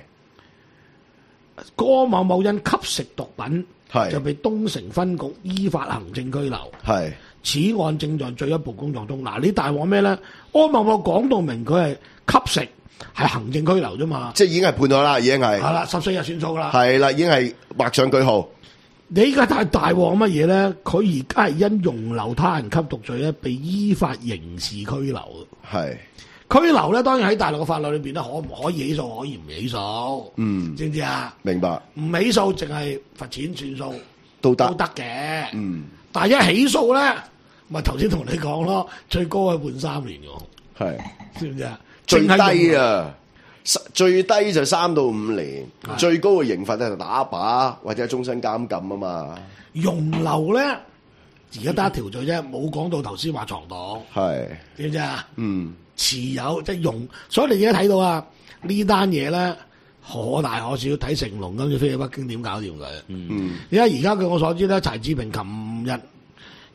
柯某某因吸食毒品，係就被東城分局依法行政拘留，係此案正在進一步工作中。嗱，你大鑊咩咧？柯某某講到明佢係吸食，係行政拘留啫嘛，即係已經係判咗啦，已經係係啦，十四日算數啦，係啦，已經係畫上句號。你依家太大鑊乜嘢咧？佢而家係因容留他人吸毒罪咧，被依法刑事拘留。係拘留咧，當然喺大陸嘅法律裏邊咧，可唔可以起訴？可以唔起訴？嗯，知唔知啊？明白。唔起訴，淨係罰錢算數，都得都得嘅。嗯，但係一起訴咧，咪頭先同你講咯，最高係判三年嘅。係，知唔知啊？最低啊！最低就三到五年，最高嘅刑罰咧就打靶或者係終身監禁啊嘛。容留咧，而家得一條罪啫，冇講到頭先話藏毒，係知唔知啊？嗯，持有即係用，所以你而家睇到啊呢單嘢咧，可大可小，睇成龍今次飛去北京點搞掂佢。嗯，因為而家據我所知咧，柴智屏琴日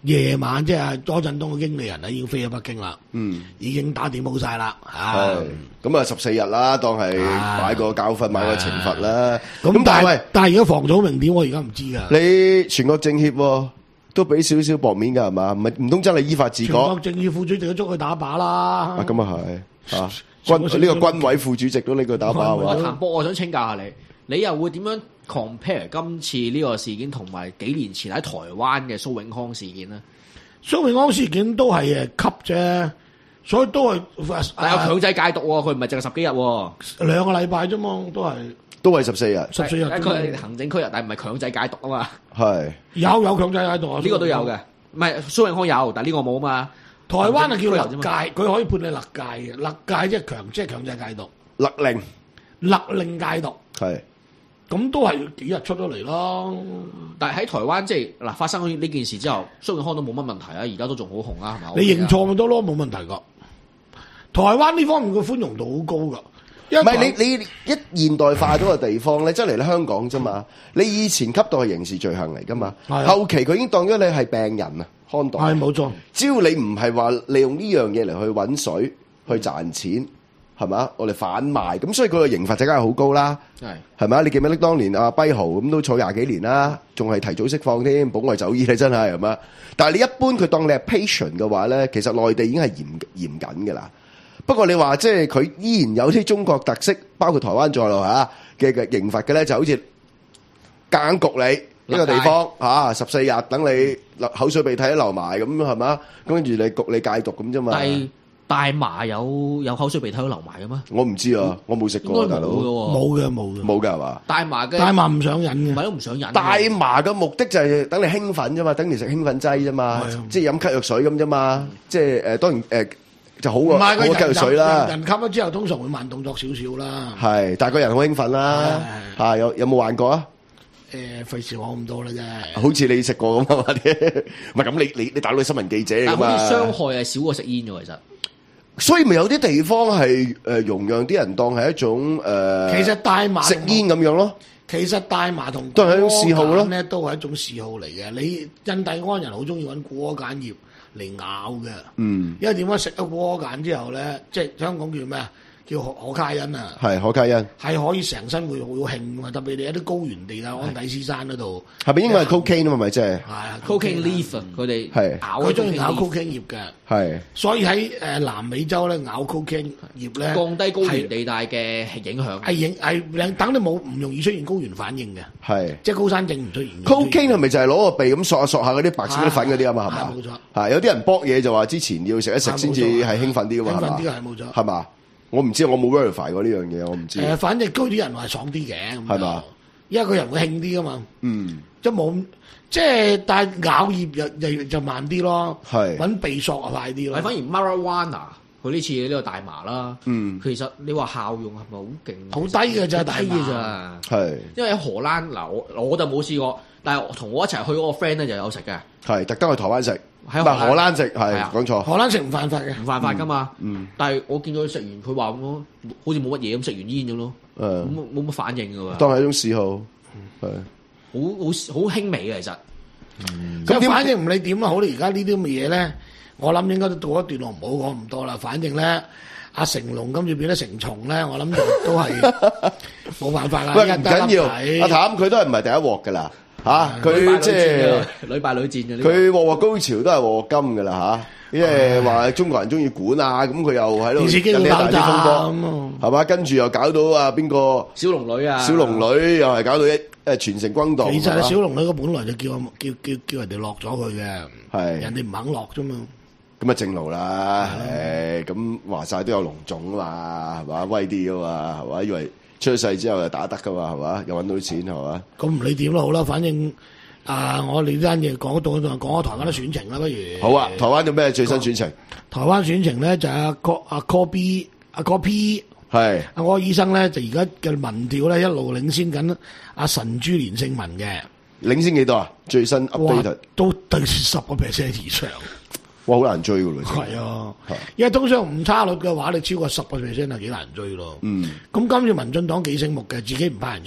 夜晚即係柯震東嘅經理人咧已經飛咗北京啦， 嗯， 已經打點好晒啦， 係咁啊十四日啦，當係買個教訓，買個懲罰啦。 咁但係係但係而家防組名點，我而家唔知㗎。 你全國政協喎都俾少少薄面㗎係嘛？唔係唔通真係依法治全國？ 國政協副主席都捉佢打靶啦。 啊咁啊係啊，軍呢個軍委副主席都呢個打靶係嘛？ 阿譚博，我想請教下你，你又會點樣 compare 今次呢個事件同埋幾年前喺台灣嘅蘇永康事件呢？ 蘇永康事件都係誒吸啫，所以都係但有強制戒毒喎，佢唔係淨係十幾日喎， 兩個禮拜啫嘛，都係都係十四日， 十四日。 佢係行政拘留，但係唔係強制戒毒啊嘛。 係有有強制喺度啊， 呢個都有嘅，唔係蘇永康有，但係呢個冇啊嘛。 台灣係叫勒戒，佢可以判你勒戒嘅，勒戒即係強，即係強制戒毒， 勒令勒令戒毒。 係。 咁都係幾日出咗嚟咯， 但係喺台灣即係嗱發生咗呢件事之後，蘇永康都冇乜問題啊，而家都仲好紅啊，係咪？ 你認錯咪得咯，冇問題噶。台灣呢方面嘅寬容度好高噶， 唔係你你一現代化咗個地方咧，即係嚟到香港啫嘛。你以前吸毒係刑事罪行嚟噶嘛，後期佢已經當咗你係病人啊看待。 係冇錯， 只要你唔係話利用呢樣嘢嚟去揾水去賺錢。係嘛？我哋販賣咁，所以佢個刑罰就梗係好高啦。係係咪啊？你記唔記得當年阿跛豪咁都坐廿幾年啦，仲係提早釋放添，保外就醫你真係係嘛？但係你一般佢當你係 patient 嘅話咧，其實內地已經係嚴嚴謹㗎啦。不過你話即係佢依然有啲中國特色，包括台灣在內嚇嘅嘅刑罰嘅咧，就好似夾硬焗你呢個地方嚇十四日，等你口水鼻涕都流埋咁係嘛？跟住你焗你戒毒咁啫嘛。 大麻有有口水鼻涕都流埋嘅咩？ 我唔知啊，我冇食過大佬。 冇嘅冇嘅冇㗎係嘛？ 大麻嘅大麻唔上癮嘅， 唔係都唔上癮。 大麻嘅目的就係等你興奮啫嘛，等你食興奮劑啫嘛，即係飲咳藥水咁啫嘛。即係誒當然誒就好過好過咳藥水啦。 人吸咗之後通常會慢動作少少啦。 係，但係個人好興奮啦。嚇有有冇玩過啊？ 誒費事講咁多啦，真係。 好似你食過咁啊嘛啲，唔係咁你你你打到新聞記者㗎嘛。 但係好似傷害係少過食煙嘅其實。 所以咪有啲地方係誒容讓啲人當係一種誒， 其實大麻食煙咁樣咯。 其實大麻同都係一種嗜好咯， 咧都係一種嗜好嚟嘅。你印第安人好中意揾古柯鹼葉嚟咬嘅，嗯，因為點解食咗古柯鹼之後咧，即係香港叫咩啊？叫可可卡因啊， 係可卡因，係可以成身會好興啊！特別你喺啲高原地啊，安第斯山嗰度， 係咪應該係 cocaine 啊嘛？咪即係係 cocaine leaf，佢哋係咬佢中意咬 cocaine 葉嘅， 係所以喺誒南美洲咧咬 cocaine 葉咧， 降低高原地帶嘅影響， 係影係等你冇唔容易出現高原反應嘅， 係即係高山症唔出現。 cocaine 係咪就係攞個鼻咁索下索下嗰啲白色啲粉嗰啲啊嘛？係嘛？ 冇錯， 係有啲人搏嘢就話之前要食一食先至係興奮啲㗎嘛？ 興奮啲係冇錯， 係嘛？我唔知，我冇 verify 過呢樣嘢，我唔知。 誒，反正居啲人話爽啲嘅， 係嘛？ 因為個人會興啲噶嘛。 嗯， 即係冇，即係但係咬葉又又就慢啲咯。 係揾鼻索啊快啲咯。 反而 marijuana 佢呢次呢個大麻啦， 嗯， 其實你話效用係咪好勁？ 好低嘅咋，大低嘅咋。 係因為喺荷蘭嗱，我我就冇試過，但係同我一齊去嗰個 friend 咧就有食嘅。 係特登去台灣食。 喺荷蘭食係講錯， 荷蘭食唔犯法嘅， 唔犯法噶嘛。 嗯， 但係我見到佢食完，佢話咁咯，好似冇乜嘢咁，食完煙咗咯。誒，冇冇乜反應㗎喎。 當係一種嗜好，係好好好輕微嘅其實。 咁點？反正唔理點啦，好啦，而家呢啲咁嘅嘢咧，我諗應該都到一段落，唔好講咁多啦。反正咧，阿成龍今次變得成蟲咧，我諗都係冇辦法啦。 喂，唔緊要，阿譚佢都係唔係第一鑊㗎啦。吓佢即係屢敗屢戰嘅， 佢鑊鑊高潮都係鑊鑊金噶啦吓，因為話中國人中意管啊，咁佢又喺度電視機會爆炸咁， 係嘛？跟住又搞到啊邊個小龍女啊， 小龍女又係搞到一誒全城轟動。 其實小龍女個本來就叫叫叫叫人哋落咗佢嘅， 係人哋唔肯落啫嘛。 咁啊正路啦，誒咁話晒都有龍種啊嘛，係嘛威啲噶嘛，係嘛以為。出世之後又打得噶嘛，係嘛？又揾到錢係嘛？ 咁唔理點都好啦，反正啊，我哋呢單嘢講到就講下台灣嘅選情啦，不如。 好啊，台灣有咩最新選情？ 台灣選情咧就係阿柯阿柯 B 阿柯 P 係阿柯醫生咧，就而家嘅民調咧一路領先緊阿神珠連勝文嘅。 領先幾多啊？最新 update 都第十個 percent 以上。 哇，好難追噶咯！ 係啊，因為通常誤差率嘅話，你超過十個 percent 係幾難追咯。 嗯， 咁今次民進黨幾醒目嘅，自己唔派人出嚟，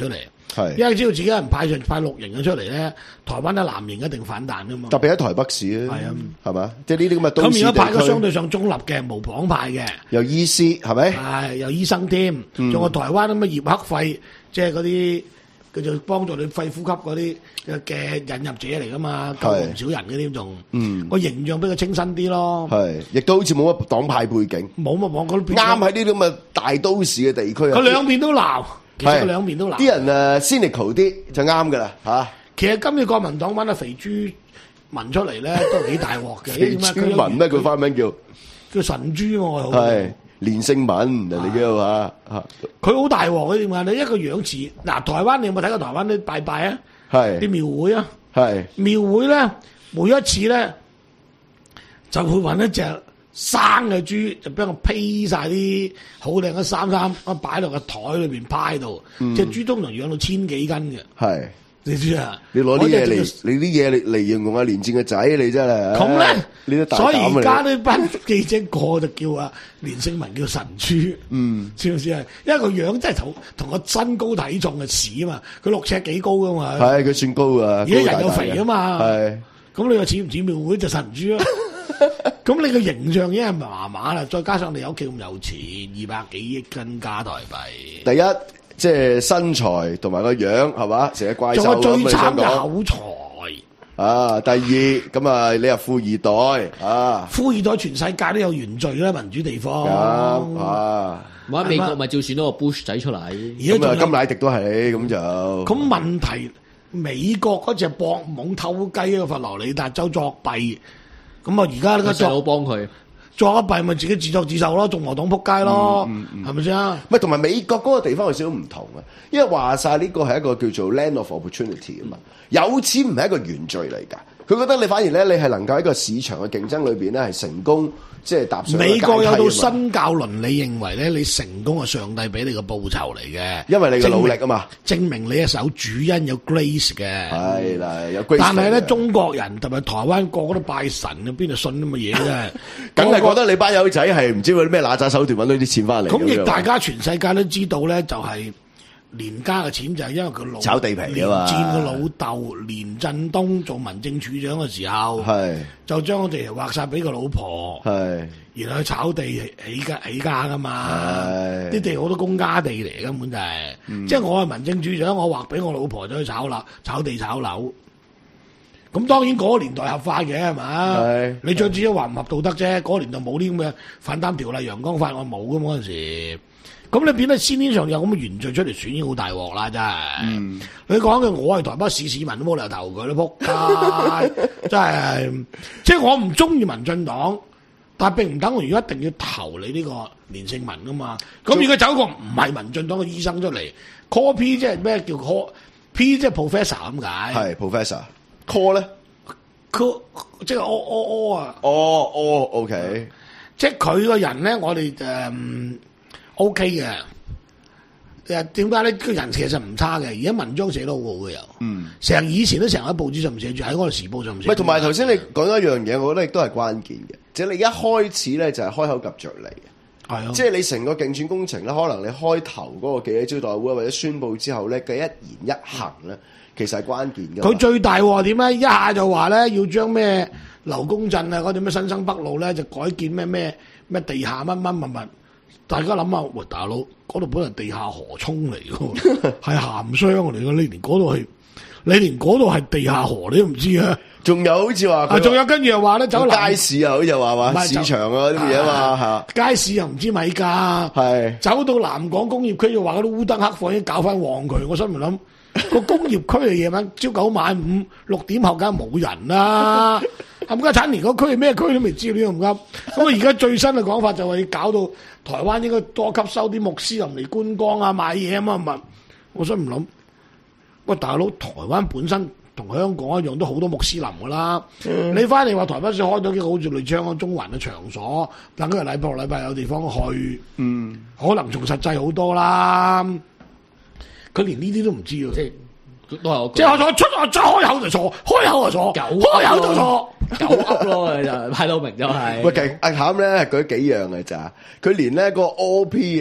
係， 因為知道自己人派上派綠營嘅出嚟咧，台灣咧藍營一定反彈噶嘛。 特別喺台北市啊， 係啊， 係嘛？即係呢啲咁嘅都市地區。 咁而家派個相對上中立嘅無黨派嘅， 有醫師係咪？ 係有醫生添，仲有台灣咁嘅葉克肺，即係嗰啲佢就幫助你肺呼吸嗰啲嘅引入者嚟噶嘛，救唔少人嘅添仲。嗯，個形象比較清新啲咯。 係，亦都好似冇乜黨派背景。 冇乜黨，嗰啲啱喺呢啲咁嘅大都市嘅地區。 佢兩邊都鬧。其實兩面都難， 啲人誒 cynical 啲就啱噶啦嚇。 其實今次國民黨揾阿肥豬文出嚟咧，都幾大鑊嘅。 肥豬文咩？佢花名叫叫神豬喎。 係連勝文，人哋叫嚇嚇。 佢好大鑊嘅點解？你一個樣似嗱，台灣你有冇睇過台灣啲拜拜啊？ 係啲廟會啊。 係廟會咧，每一次咧就會揾一隻生嘅豬就俾我披晒啲好靚嘅衫衫，咁擺落個台裏邊派度。隻豬通常養到千幾斤嘅。 係， 你知啊？ 你攞啲嘢嚟，你啲嘢嚟嚟形容阿連戰嘅仔，你真係。 咁咧， 你都大膽啊！ 所以而家呢班記者個就叫啊連勝文叫神豬。嗯，知唔知啊？因為個樣真係同同個身高體重嘅似啊嘛，佢六尺幾高噶嘛。 係，佢算高啊。 而家人又肥啊嘛。 係。咁你話似唔似廟會就神豬啊？咁你個形象已經係麻麻啦，再加上你屋企咁有錢，二百幾億斤加台幣。 第一，即係身材同埋個樣係嘛，成日怪獸咁。 仲有最慘嘅口才。 啊，第二咁啊，你係富二代啊， 富二代全世界都有原罪啦，民主地方。 咁啊， 喺美國咪照選到個 Bush 仔出嚟。 而家金乃迪都係咁就。 咁問題，美國嗰隻博懵偷雞嘅佛羅里達州作弊。咁啊！而家呢個細佬幫佢作一弊，咪自己自作自受咯，共和黨撲街咯，係咪先啊？ 唔係同埋美國嗰個地方有少少唔同啊，因為話晒呢個係一個叫做 land of opportunity 啊嘛，有錢唔係一個原罪嚟㗎。佢覺得你反而咧，你係能夠喺個市場嘅競爭裏邊咧係成功，即係踏上。美國有到新教倫理認為咧，你成功係上帝俾你個報酬嚟嘅， 因為你嘅努力啊嘛， 證明你一手主恩有 grace 嘅。 係啦，有 grace。但係咧，中國人同埋台灣個個都拜神嘅，邊度信咁嘅嘢啫？ 梗係覺得你班友仔係唔知佢啲咩揦鮓手段揾到啲錢翻嚟。 咁亦大家全世界都知道咧，就係。連家嘅錢就係因為佢老炒地皮啊嘛， 連戰嘅老豆連振東做民政處長嘅時候，係就將我哋劃晒俾個老婆，係然後去炒地起家起家噶嘛，啲地好多公家地嚟，根本就係、是，嗯、即係我係民政處長，我劃俾我老婆就去炒樓、炒地、炒樓。咁當然嗰個年代合法嘅係嘛？你最主要話唔合道德啫。嗰、那個年代冇啲咁嘅反貪條例、陽光法案冇噶嘛嗰陣時。咁你變得先天上有咁嘅原罪出嚟選，已經好大鑊啦！真係，嗯、你講嘅我係台北市市民都冇理由投佢咯，仆街！真係，即係我唔中意民進黨，但係並唔等我如果一定要投你呢個連勝文噶嘛。咁如果走個唔係民進黨嘅醫生出嚟 ，call P 即係咩叫 call P 即係 professor 咁解？係 professor，call 咧 call 即係 o o o 啊！ 哦哦，OK， 即係佢個人咧，我哋誒。嗯 O K 嘅，誒點解咧？個人其實唔差嘅，而家文章寫得好好嘅又，嗯，成日以前都成日喺報紙上唔寫住，喺嗰個時報上唔寫。唔係， 同埋頭先你講一樣嘢，我覺得亦都係關鍵嘅，即係你一開始咧就係開口及着嚟嘅，係啊，即係你成個競選工程咧，可能你開頭嗰個記者招待會或者宣佈之後咧嘅一言一行咧，其實係關鍵嘅。佢最大喎點咧？一下就話咧要將咩劉公鎮啊嗰啲咩新生北路咧就改建咩咩咩地下乜乜乜乜。大家諗下，喂大佬，嗰度本來地下河涌嚟嘅，係鹹箱嚟嘅。你連嗰度係，你連嗰度係地下河你都唔知啊！ 仲有好似話， 啊，仲有跟住又話咧，走街市啊，好似話話市場啊啲嘢啊嘛嚇。街市又唔知米價，係走到南港工業區又話嗰啲烏燈黑火已經搞翻旺佢。我心入諗，個工業區嘅夜晚朝九晚五，六點後梗係冇人啦。冚家產連嗰區係咩區都未知，呢個唔啱。咁啊，而家最新嘅講法就係要搞到台灣應該多吸收啲穆斯林嚟觀光啊、買嘢啊嘛，咪我想唔諗。喂，大佬，台灣本身同香港一樣都好多穆斯林噶啦。嗯、你翻嚟話台北市開咗幾個好似類似香港中環嘅場所，等佢禮拜六禮拜有地方去，嗯，可能仲實際好多啦。佢連呢啲都唔知喎，即係。都係我即係我錯出我開口就錯，開口就錯，開口就錯， 狗噏咯就派到明就係。 喂，其實阿譚咧舉幾樣嘅咋？佢連咧個 O P 啊，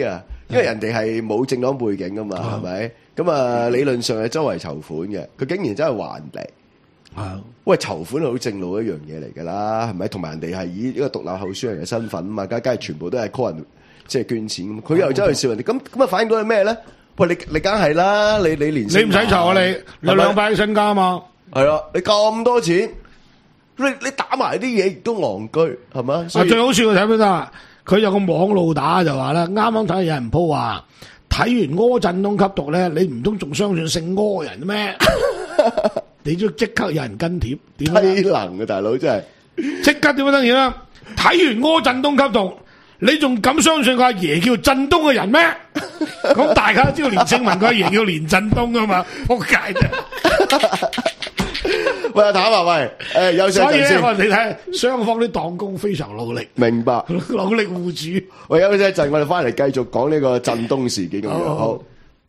因為人哋係冇政黨背景噶嘛，係咪？咁啊，理論上係周圍籌款嘅，佢竟然真係還地。 係， 喂，籌款係好正路一樣嘢嚟㗎啦，係咪？同埋人哋係以呢個獨立候選人嘅身份啊嘛，梗係全部都係 call 人即係捐錢咁，佢又走去笑人哋，咁咁啊反映到係咩咧？喂，你你梗係啦，你你連你唔使籌啊，你有兩百億身家嘛？ 係啊，你咁多錢，你你打埋啲嘢亦都戇居，係嘛？ 啊，最好笑嘅睇咩得？佢有個網路打就話咧，啱啱睇到有人 po 話，睇完柯震東吸毒咧，你唔通仲相信姓柯人咩？你都即刻有人跟帖，點低能嘅大佬真係， 即刻點樣得意啦？睇完柯震東吸毒，你仲敢相信個阿爺叫震東嘅人咩？咁大家都知道連勝文個阿爺叫連震東噶嘛？仆街啫！ 喂，阿譚啊，喂，誒有聲所以咧， 陣先， 我哋睇雙方啲黨工非常努力， 明白， 努力互助。 喂，休息一陣，我哋翻嚟繼續講呢個震東事件咁樣，好。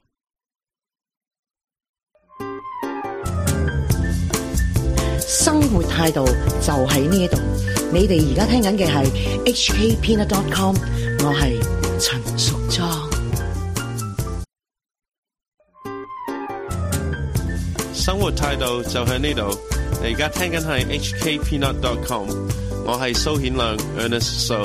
生活態度就喺呢度。你哋而家聽緊嘅係 H K Peanut dot com， 我係陳淑莊。 生活態度就喺呢度。你而家聽緊係 H K Peanut dot com， 我係蘇顯亮 Ernest So。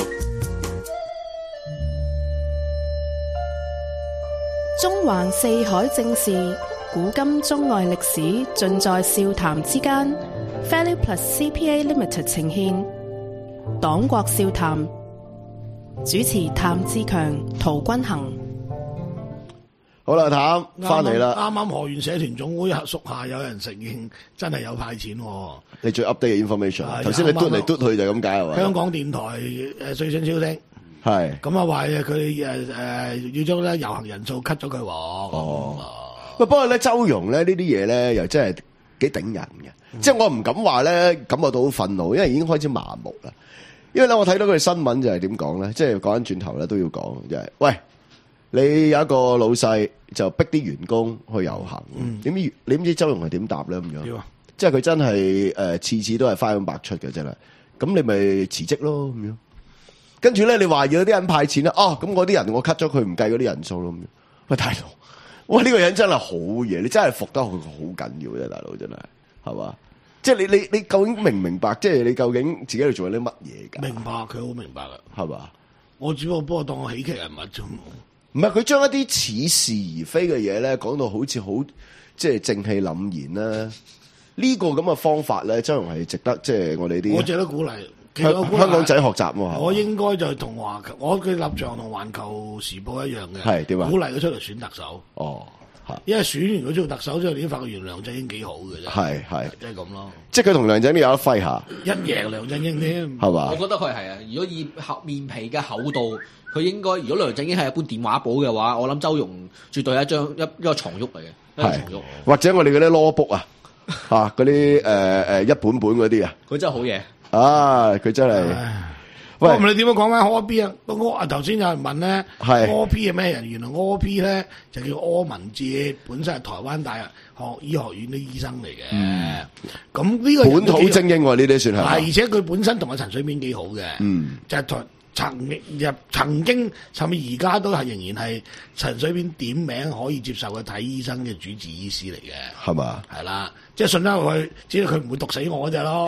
中環四海正事，古今中外歷史，盡在笑談之間。Value Plus C P A Limited 呈現黨國笑談，主持譚志強、陶君行。 好啦，譚翻嚟啦。 啱啱河源社團總會屬下有人承認真係有派錢。 你最 update 嘅 information， 頭先你嘟嚟嘟去就咁解係嘛？ 香港電台誒最新消息係咁啊，話佢誒誒要將咧遊行人數 cut 咗佢喎。 哦，喂，不過咧周融咧呢啲嘢咧又真係幾頂人嘅。即係我唔敢話咧，感覺到好憤怒，因為已經開始麻木啦。因為咧，我睇到佢新聞就係點講咧，即係講緊轉頭咧都要講，就係、是、喂，你有一個老細就逼啲員工去遊行，點、嗯、知你唔知周融係點答咧咁樣？即係佢真係誒次次都係花樣百出嘅真係，咁你咪辭職咯咁樣。跟住咧，你話要啲人派錢啦，哦，咁嗰啲人我 cut 咗佢，唔計嗰啲人數咯咁樣。喂，大佬，哇呢、這個人真係好嘢，你真係服得佢好緊要啫，大佬真係係嘛？即係你你你究竟明唔明白？即係你究竟自己喺度做緊啲乜嘢㗎？ 明白，佢好明白㗎， 係嘛？我只不過幫我當我喜劇人物啫。 唔係佢將一啲似是而非嘅嘢咧，講到好似好即係正氣凜然啦。呢、這個咁嘅方法咧，周融係值得即係我哋啲我值得鼓勵。香香港仔學習喎。我應該就同華我嘅立場同環球時報一樣嘅。係點啊？鼓勵佢出嚟選特首。哦。因為選完佢做特首之後，你已經發覺原梁振英幾好嘅啫。係係，即係咁咯。即係佢同梁振英有得揮下，一贏梁振英添，係嘛？我覺得佢係啊。如果以厚面皮嘅厚度，佢應該如果梁振英係一本電話簿嘅話，我諗周融絕對係一張一一個床褥嚟嘅，係或者我哋嗰啲 law book 啊，嚇嗰啲誒誒一本本嗰啲啊，佢真係好嘢啊！佢真係。喂，我唔理點樣講翻柯 P 啊？柯啊頭先有人問咧，柯 P 係咩人？原來柯 P 咧就叫柯文哲，本身係台灣大學醫學院啲醫生嚟嘅。咁呢個本土精英喎，呢啲算係。係，而且佢本身同阿陳水扁幾好嘅。嗯，就係曾入曾經甚至而家都係仍然係陳水扁點名可以接受佢睇醫生嘅主治醫師嚟嘅。係嘛？係啦，即係信得佢，只係佢唔會毒死我嗰隻咯。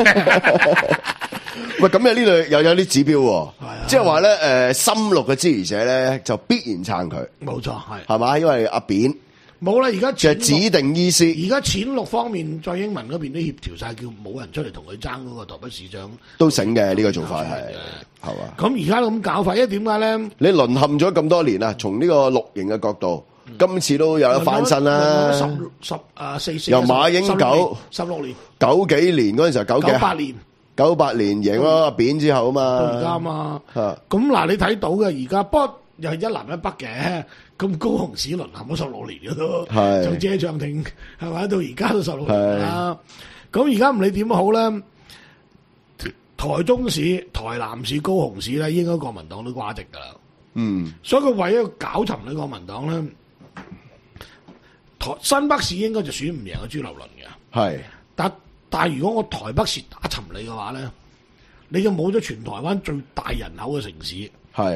喂，咁啊呢度又有啲指標喎，即係話咧，誒，深綠嘅支持者咧就必然撐佢，冇錯，係係嘛，因為阿扁冇啦，而家就係指定醫師，而家淺綠方面蔡英文嗰邊都協調晒，叫冇人出嚟同佢爭嗰個台北市長，都醒嘅呢個做法係係嘛，咁而家咁搞法，因為點解咧？你淪陷咗咁多年啦，從呢個綠營嘅角度，今次都有得翻身啦，十十啊四四由馬英九十六年九幾年嗰陣時候九幾八年。九八年贏咗阿扁之後啊嘛，到而家嘛，咁嗱你睇到嘅而家，不過又係一南一北嘅，咁高雄市淪陷咗十六年嘅都，就謝長廷係咪？到而家都十六年啦。咁而家唔理點好咧，台中市、台南市、高雄市咧，應該國民黨都瓜直噶啦。嗯，所以佢為咗搞沉呢國民黨咧，台新北市應該就選唔贏阿朱立倫嘅。係，但但係如果我台北市打沉你嘅話咧，你就冇咗全台灣最大人口嘅城市。係，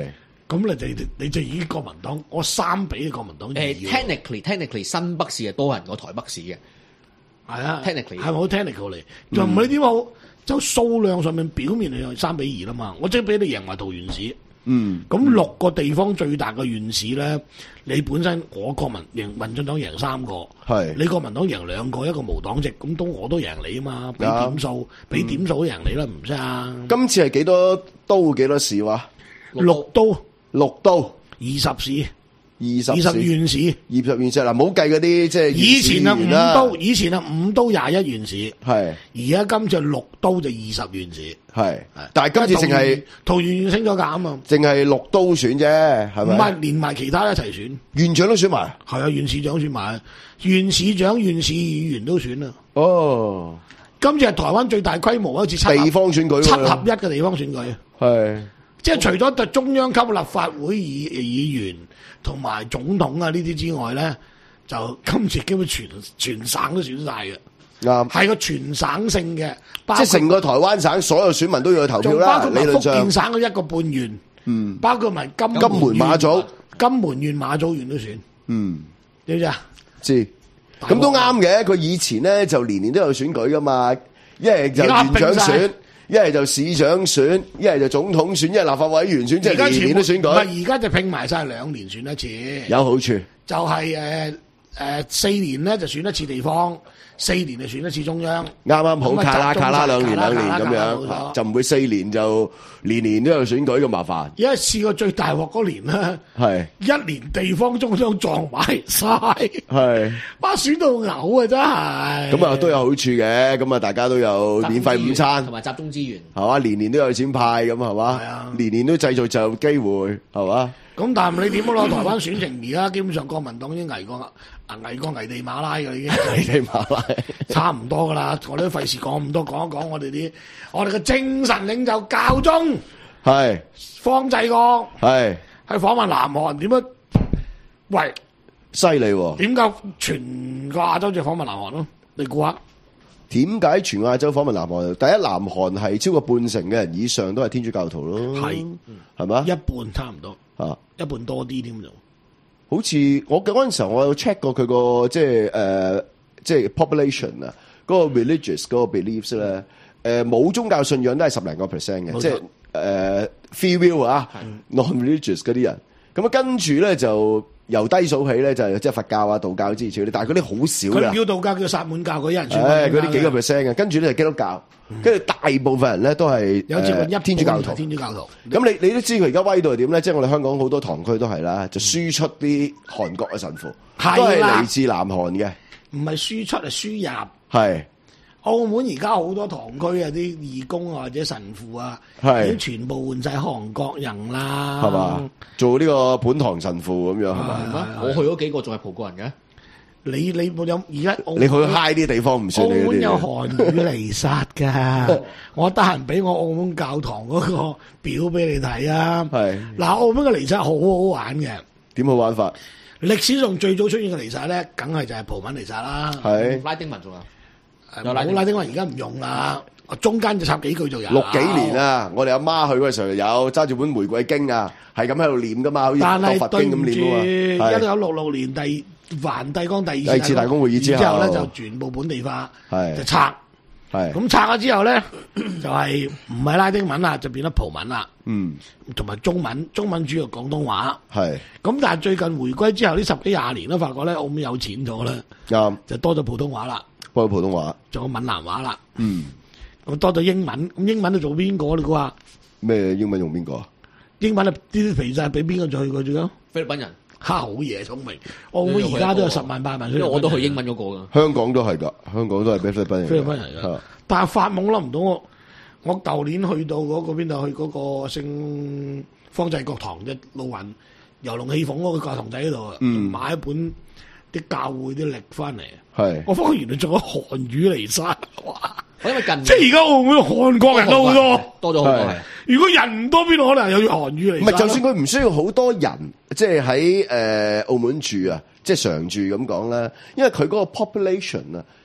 咁你哋你就已經國民黨，我三比國民黨二。 誒 technically technically 新北市係多人過台北市嘅， 係啊 technically 係咪好 technical 嚟？就唔係點好？就數量上面表面嚟係三比二啦嘛，我即係俾你贏埋桃園市。 嗯， 咁六個地方最大嘅縣市咧，你本身我國民贏民進黨贏三個， 係你國民黨贏兩個，一個無黨籍，咁都我都贏你啊嘛，俾點數，俾、嗯、點數都贏你啦，唔使啊。 今次係幾多都幾多市話？ 六都六都二十市。 二十二十縣市， 二十縣市嗱，唔好計嗰啲即係以前啊五都，以前啊五都廿一縣市， 係而家今次六都就二十縣市， 係，但係今次淨係桃園縣升咗價啊嘛， 淨係六都選啫，係咪？ 唔係連埋其他一齊選， 縣長都選埋， 係啊，縣市長選埋，縣市長、縣市議員都選啦。 哦， 今次係台灣最大規模一次地方選舉， 七合一嘅地方選舉， 係。 即係除咗對中央級立法會議議員同埋總統啊呢啲之外咧，就今次基本全全省都選晒嘅， 啱係個全省性嘅， 即係成個台灣省所有選民都要去投票啦。 包括埋福建省嘅一個半縣， 嗯， 包括埋金金門馬祖、 金門縣馬祖縣都選， 嗯， 知唔知啊？ 知，咁都啱嘅。佢以前咧就年年都有選舉噶嘛，一係就縣長選。一係就市長選，一係就總統選，一係立法委員選，即係年年都選舉。 唔係而家就拼埋晒兩年選一次， 有好處。 就係誒誒四年咧就選一次地方，四年就選一次中央。 啱啱好卡啦卡啦兩年兩年咁樣，就唔會四年就年年都有選舉咁麻煩。 而家試過最大鑊嗰年咧， 係一年地方中央撞埋晒， 係哇選到嘔啊真係。 咁啊都有好處嘅，咁啊大家都有免費午餐同埋集中資源， 係嘛？年年都有錢派咁係嘛？ 係啊， 年年都製造就機會係嘛？ 咁但係你點攞台灣選情？而家基本上國民黨已經危過啊危過危地馬拉㗎已經， 危地馬拉差唔多㗎啦。我哋都費事講咁多，講一講我哋啲我哋嘅精神領袖教宗係方濟各係去訪問南韓點樣？喂， 犀利喎！ 點解全個亞洲就訪問南韓咯？你估下？ 點解全亞洲訪問南韓？第一，南韓係超過半成嘅人以上都係天主教徒咯， 係係嘛？ 一半差唔多啊， 一半多啲添就。 好似我嗰陣時候，我有 check 過佢個即係誒，即係 population 啊，嗰個 religious 嗰個 beliefs 咧，誒冇宗教信仰都係十零個 percent 嘅，即係誒 free will 啊，non-religious 嗰啲人。咁啊，跟住咧就由低數起咧，就係即係佛教啊、道教之類啲，但係嗰啲好少㗎。 佢叫道教叫薩滿教嗰啲人， 誒嗰啲幾個 percent 嘅，跟住咧就基督教，跟住大部分人咧都係有接近一天主教徒。 天主教徒。 咁你你都知佢而家威到係點咧？即係我哋香港好多堂區都係啦，就輸出啲韓國嘅神父，都係嚟自南韓嘅。 唔係輸出係輸入。 係。 澳門而家好多堂區啊，啲義工啊或者神父啊， 係已經全部換晒韓國人啦， 係嘛？做呢個本堂神父咁樣係嘛？ 我去嗰幾個仲係葡國人嘅。 你你冇有而家？ 你去嗨啲地方唔算。 澳門有韓語彌撒㗎，我得閒俾我澳門教堂嗰個表俾你睇啊！ 係嗱，澳門嘅彌撒好好玩嘅。 點好玩法？ 歷史上最早出現嘅彌撒咧，梗係就係葡文彌撒啦。 係拉丁文仲有。 冇拉丁文而家唔用啦，中間就插幾句就有。 六幾年啊，我哋阿媽去嗰時候有揸住本玫瑰經啊，係咁喺度念噶嘛，好似讀佛經咁念啊嘛。 一九六六年第梵蒂岡第二次大公會議之後咧，就全部本地化， 係就拆。 係咁拆咗之後咧，就係唔係拉丁文啦，就變咗葡文啦。 嗯， 同埋中文，中文主要廣東話。 係。咁但係最近回歸之後呢十幾廿年都發覺咧，澳門有錢咗啦， 啱， 就多咗普通話啦。 多咗普通話， 仲有閩南話啦。 嗯， 咁多咗英文，咁英文都做邊個？你估下？ 咩英文用邊個啊？ 英文啊，啲肥仔俾邊個做去過最多？ 菲律賓人， 哈好嘢，聰明。澳門而家都有十萬八萬， 因為我都去英文嗰個噶。 香港都係噶，香港都係菲律賓人。 菲律賓人㗎，但係發夢諗唔到我，我舊年去到嗰個邊度？去嗰個聖方濟各堂嘅路環遊龍戲鳳嗰個教堂仔嗰度啊， 嗯， 買一本啲教會啲歷翻嚟。 係， 我發覺原來仲有韓語嚟晒，哇！ 因為近即係而家澳門韓國人都好多， 多咗好多。 如果人唔多，邊度可能有韓語嚟？ 唔係，就算佢唔需要好多人，即係喺誒澳門住啊，即係常住咁講啦。因為佢嗰個 population 啊，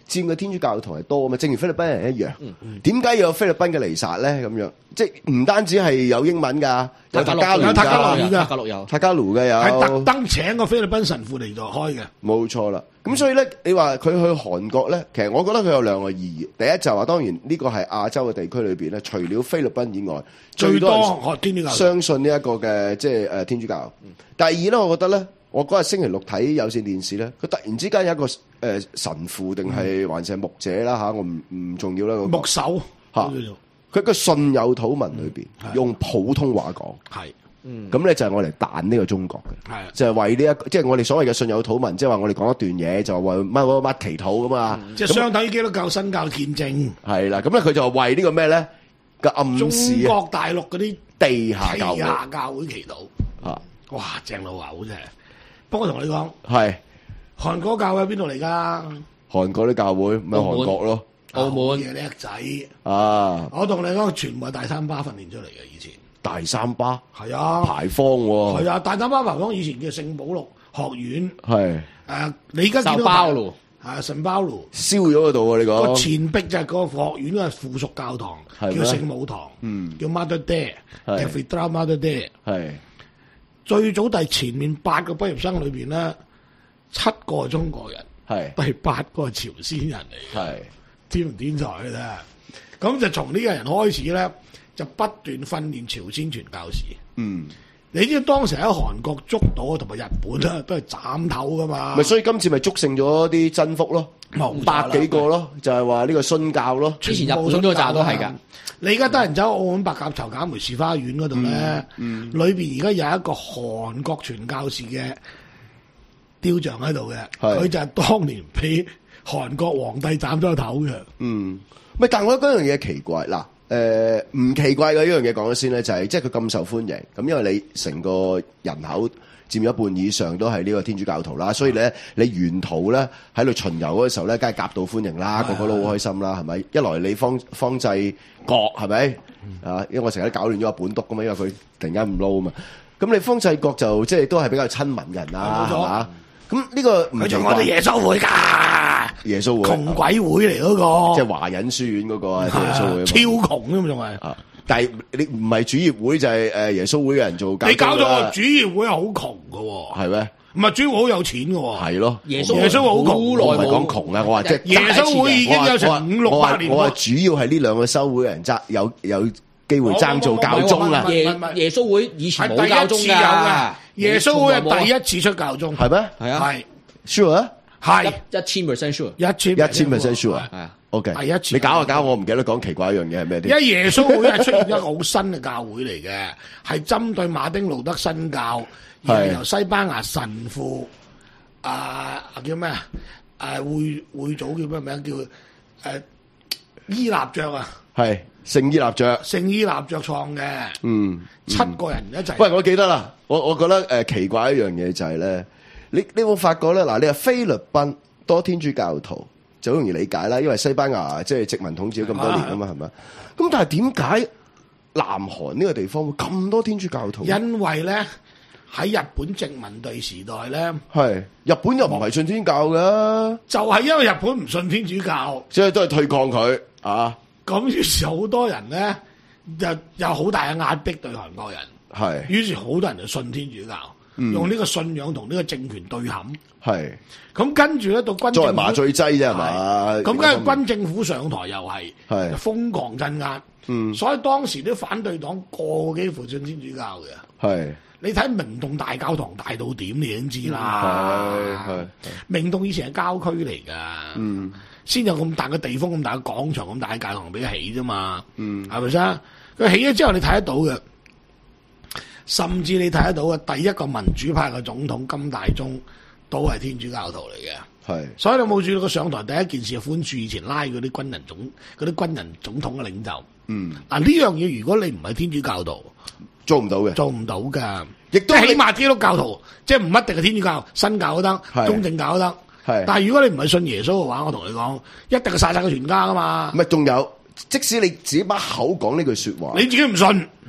佔嘅天主教徒係多啊嘛，正如菲律賓人一樣。點解要有菲律賓嘅彌撒咧？咁樣即係唔單止係有英文㗎，有塔加魯有塔加魯塔㗎， 加魯有塔加魯嘅有， 係特登請個菲律賓神父嚟度開嘅。 冇錯啦。咁所以咧，你話佢去韓國咧，其實我覺得佢有兩個意義。第一就話當然呢個係亞洲嘅地區裏邊咧，除了菲律賓以外， 最多人學天主教相信呢一個嘅即係誒天主教。第二咧，我覺得咧。我嗰日星期六睇有線電視咧，佢突然之間有一個誒、呃、神父定係還是係牧者啦嚇，我唔唔重要啦。嗰個、 牧首嚇，佢個信有土文裏邊、嗯、用普通話講，係，咁咧就係我嚟彈呢個中國嘅，係就係為呢、這、一個，即係我哋所謂嘅信有土文，即係話我哋講一段嘢就為乜乜乜祈禱噶嘛， 嗯、即係相等於基督教新教見證，係啦，咁咧佢就為個呢個咩咧嘅暗示， 中國大陸嗰啲地下教會， 地下教會祈禱，啊，哇，正老牛真係。不過同你講， 係韓國教會喺邊度嚟噶？ 韓國啲教會咪韓國咯， 澳門嘅叻仔啊！ 我同你講，全部係大三巴訓練出嚟嘅，以前大三巴係啊， 牌坊喎， 係啊，大三巴牌坊以前叫聖保祿學院， 係誒，你而家見到包路啊，聖包路燒咗嗰度啊！你講個前壁就係個學院嘅附屬教堂，叫聖母堂，嗯，叫 Mother Day，Cathedral Mother Day，係。最早第前面八個畢業生裏邊咧，七個係中國人，係第八個係朝鮮人嚟嘅，係天唔天才嘅啫。咁就從呢個人開始咧，就不斷訓練朝鮮傳教士。嗯，你知當時喺韓國捉到同埋日本咧，都係斬頭噶嘛。咪所以今次咪捉剩咗啲真福咯，百幾個咯，就係話呢個殉教咯。 之前日本嗰扎都係㗎。 你而家得人走澳門白鴿巢賈梅士花園嗰度咧，嗯嗯、裏邊而家有一個韓國傳教士嘅雕像喺度嘅，佢就係當年俾韓國皇帝斬咗個頭嘅。嗯， 咪但係我覺得嗰樣嘢奇怪嗱，誒、呃、唔奇怪嘅呢樣嘢講咗先咧，就係即係佢咁受歡迎，咁因為你成個人口佔咗一半以上都係呢個天主教徒啦，所以咧你沿途咧喺度巡遊嗰時候咧，梗係夾道歡迎啦，個個都好開心啦，係咪？一來你方方濟各係咪啊？因為我成日都搞亂咗個本篤噶嘛，因為佢突然間唔撈啊嘛。咁你方濟各就即係都係比較親民人啦，係嘛？咁呢個佢仲我哋耶穌會㗎， 耶穌會窮鬼會嚟嗰個， 即係華仁書院嗰個啊，耶穌會超窮㗎嘛，仲係。 但係你唔係主業會就係誒耶穌會嘅人做教， 你搞咗主業會係好窮㗎喎， 係咩？ 唔係主業會好有錢㗎喎， 係咯。 耶穌耶穌會好窮， 我唔係講窮啊，我話即係耶穌會已經有成五六百年。 我話主要係呢兩個修會嘅人爭有有機會爭做教宗啦。 耶耶穌會以前冇教宗㗎， 耶穌會係第一次出教宗， 係咩？ 係啊， 係 sure 啊， 係一千 percent sure， 一千一千 percent sure 係啊。 O K， 第一次你搞下搞，我唔記得講奇怪一樣嘢係咩啲？ 因為耶穌會係出現一個好新嘅教會嚟嘅，係針對馬丁路德新教，而係由西班牙神父啊叫咩啊？誒會會組叫咩名？叫誒伊納爵啊，係聖伊納爵， 聖伊納爵創嘅。嗯，七個人一齊。 喂，我記得啦，我我覺得誒、呃、奇怪一樣嘢就係、是、咧，你你有冇發覺咧？嗱，你係菲律賓多天主教徒。就好容易理解啦，因為西班牙即係殖民統治咗咁多年啊嘛，係咪？咁但係點解南韓呢個地方會咁多天主教徒？ 因為咧喺日本殖民地時代咧， 係日本又唔係信天教㗎， 就係因為日本唔信天主教， 即係都係對抗佢啊。 咁於是好多人咧就有好大嘅壓迫對韓國人，係於是好多人就信天主教。嗯、用呢個信仰同呢個政權對撼，係咁跟住咧到軍作為麻醉劑啫係嘛？ 咁跟住軍政府上台又係係瘋狂鎮壓，嗯，所以當時啲反對黨個個幾乎信天主教嘅，係你睇明洞大教堂大到點，你已經知啦，係係明洞以前係郊區嚟噶，嗯，先有咁大嘅地方、咁大嘅廣場、咁大嘅教堂俾佢起啫嘛，嗯，係咪先？佢起咗之後，你睇得到嘅。甚至你睇得到嘅第一個民主派嘅總統金大中都係天主教徒嚟嘅，係。所以你冇注意到佢上台第一件事係寬恕以前拉嗰啲軍人總嗰啲軍人總統嘅領袖。嗯，嗱呢樣嘢如果你唔係天主教徒， 做唔到嘅， 做唔到㗎。亦都起碼基督教徒，即係唔一定係天主教，新教都得，東正教都得。係。但係如果你唔係信耶穌嘅話，我同你講，一定係殺晒佢全家㗎嘛。 唔係，仲有，即使你自己把口講呢句説話， 你自己唔信。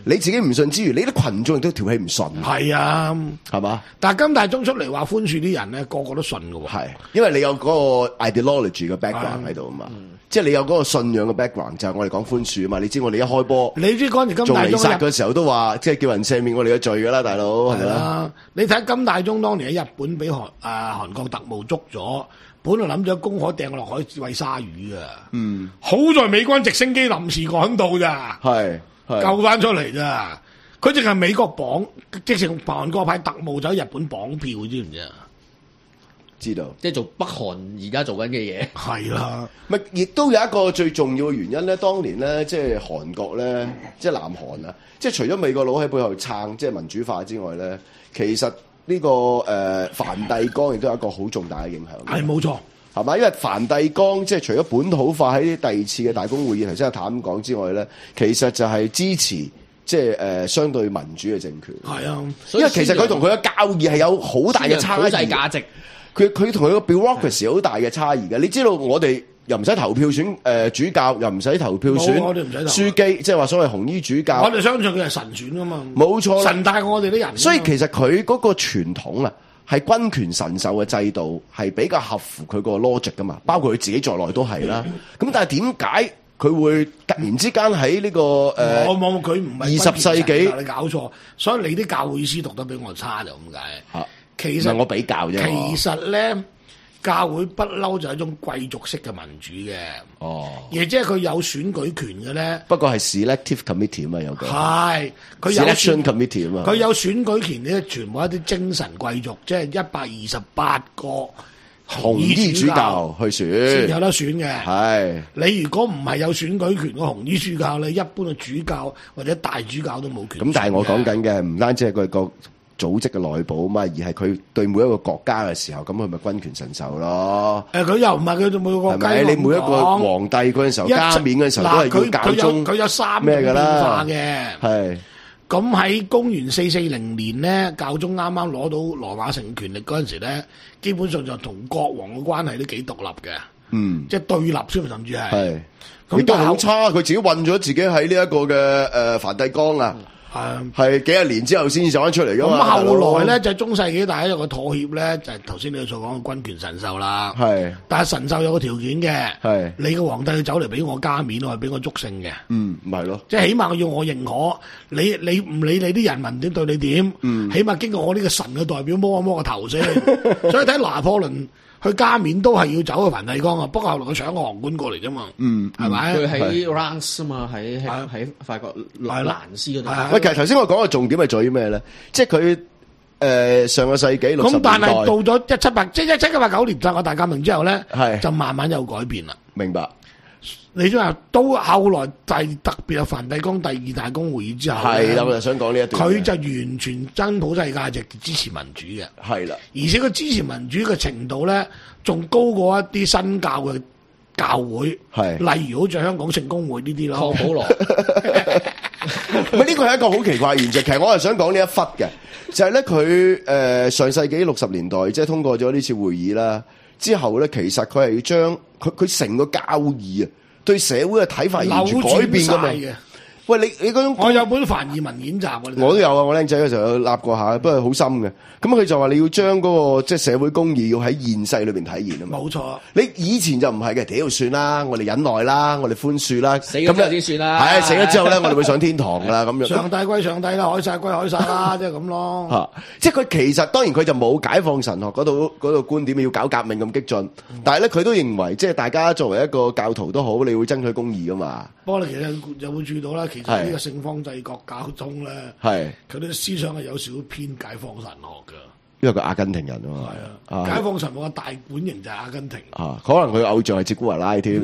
你自己唔信之餘，你啲群眾亦都條氣唔順。 係啊， 係嘛？ 但係金大中出嚟話寬恕啲人咧，個個都信㗎喎。 係，因為你有嗰個 ideology 嘅 background 喺度啊嘛，即係你有嗰個信仰嘅 background，就係我哋講寬恕啊嘛。你知我哋一開波， 你知嗰陣時金大中做彌撒嘅時候都話，即係叫人赦免我哋嘅罪㗎啦，大佬係咪啦？ 你睇金大中當年喺日本俾韓啊韓國特務捉咗。本來諗住喺公海掟落海餵鯊魚啊！嗯，好在美軍直升機臨時趕到咋，係救翻出嚟咋。佢淨係美國綁，直情韓國派特務走喺日本綁票，知唔知啊？ 知道， 即係做北韓而家做緊嘅嘢。 係啦， 咪亦都有一個最重要嘅原因咧。當年咧，即係韓國咧，即係南韓啊，即係除咗美國佬喺背後撐，即係民主化之外咧，其實。呢、這個誒、呃、梵蒂岡亦都有一個好重大嘅影響， 係冇錯， 係嘛？因為梵蒂岡即係除咗本土化喺第二次嘅大公會議頭先阿譚講之外咧，其實就係支持即係誒、呃、相對民主嘅政權。係啊，因為其實佢同佢嘅教義係有好大嘅差異， 價值。 佢佢同佢嘅 bureaucracy 好大嘅差異嘅。你知道我哋又唔使投票選誒、呃、主教，又唔使投票選書記，即係話所謂紅衣主教。 我哋相信佢係神選噶嘛， 冇錯， 神帶過我哋啲人。 所以其實佢嗰個傳統啊，係君權神授嘅制度，係比較合乎佢個 logic 噶嘛。包括佢自己在內都係啦。咁但係點解佢會突然之間喺呢個誒？ 我冇佢唔係二十世紀， 你搞錯。所以你啲教會師讀得比我差就咁解。 嚇， 其實我比較啫。 其實咧。教會不嬲就係一種貴族式嘅民主嘅，哦，而即係佢有選舉權嘅咧。 不過係 selective committee 啊嘛，有個係佢有 selection committee 啊嘛， 佢有選舉權咧，全部一啲精神貴族，即係一百二十八個紅衣主教去選， 先有得選嘅。 係你如果唔係有選舉權嘅紅衣主教咧，一般嘅主教或者大主教都冇權。 咁但係我講緊嘅唔單止係佢個組織嘅內部啊嘛，而係佢對每一個國家嘅時候，咁佢咪君權神授咯？誒、呃， 佢又唔係佢對每個國家。 係咪？你每一個皇帝嗰陣時候加冕嘅時候，都係要教宗佢有，有三個變化嘅。係。咁喺公元四四零年咧，教宗啱啱攞到羅馬城權力嗰陣時咧，基本上就同國王嘅關係都幾獨立嘅。嗯。即係對立先，甚至係。係。咁都好差，佢自己混咗自己喺呢一個嘅誒梵蒂岡啊。嗯係係幾廿年之後先走翻出嚟噶嘛？咁後來咧就係、中世紀大家有個妥協咧，就係頭先你所講嘅君權神授啦。係，但係神授有個條件嘅。係，你個皇帝要走嚟俾我加冕，我係俾我祝聖嘅。嗯，唔係咯，即係起碼要我認可你，你唔理你啲人民點對你點，嗯，起碼經過我呢個神嘅代表摸一摸個頭先。所以睇拿破崙。佢加冕都係要走去梵蒂岡啊，不過後來佢搶個皇冠過嚟啫嘛，嗯，係咪？佢喺 Reims 啊嘛，喺喺喺法國蘭斯嗰度。 喂，其實頭先我講嘅重點係在於咩咧？即係佢誒上個世紀六十年代，咁但係到咗一七八，即係一七八九年法國大革命之後咧，係就慢慢有改變啦。 明白。 你都話到後來第特別係梵蒂岡第二大公會議之後， 係啦，我就想講呢一段。佢就完全真普世價值支持民主嘅， 係啦。 而且佢支持民主嘅程度咧，仲高過一啲新教嘅教會，係例如好似香港聖公會呢啲咯。 康保羅， 唔係呢個係一個好奇怪嘅現象。其實我係想講呢一忽嘅，就係咧佢誒上世紀六十年代即係通過咗呢次會議啦，之後咧其實佢係要將佢佢成個教義啊。對社會嘅睇法完全改變㗎嘛？喂，你你嗰種我有本梵意文演習喎， 我都有啊！我僆仔嘅時候有立過下，不過好深嘅。咁佢就話你要將嗰個即係社會公義要喺現世裏邊體現啊嘛。 冇錯， 你以前就唔係嘅，屌算啦，我哋忍耐啦，我哋寬恕啦， 死咗之後先算啦。 係死咗之後咧，我哋會上天堂㗎啦咁樣。 上帝歸上帝啦，凱撒歸凱撒啦，即係咁咯。 嚇！即係佢其實當然佢就冇解放神學嗰度嗰度觀點要搞革命咁激進，嗯、但係咧佢都認為即係大家作為一個教徒都好，你會爭取公義㗎嘛。 不過你其實就會注意到啦，其實呢個聖方濟各教宗咧，係佢啲思想係有少少偏解放神學㗎。 因為佢阿根廷人啊嘛， 係啊，解放神學嘅大本營就係阿根廷啊，可能佢偶像係哲古華拉添，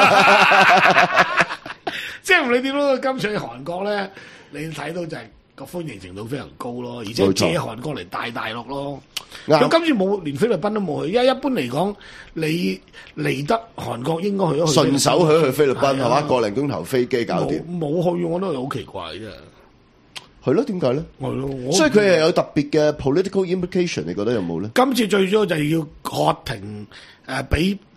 即係唔理點咯。今次韓國咧，你睇到就係個歡迎程度非常高咯，而且借韓國嚟帶大陸咯。咁今次冇連菲律賓都冇去，因為一般嚟講，你嚟得韓國應該去咗去順手去去菲律賓係嘛？個零鐘頭飛機搞掂， 冇去我都係好奇怪啫。 係咯，點解咧？ 係咯， 所以佢係有特別嘅 political implication，你覺得有冇咧？ 今次最主要就係要喝停誒，俾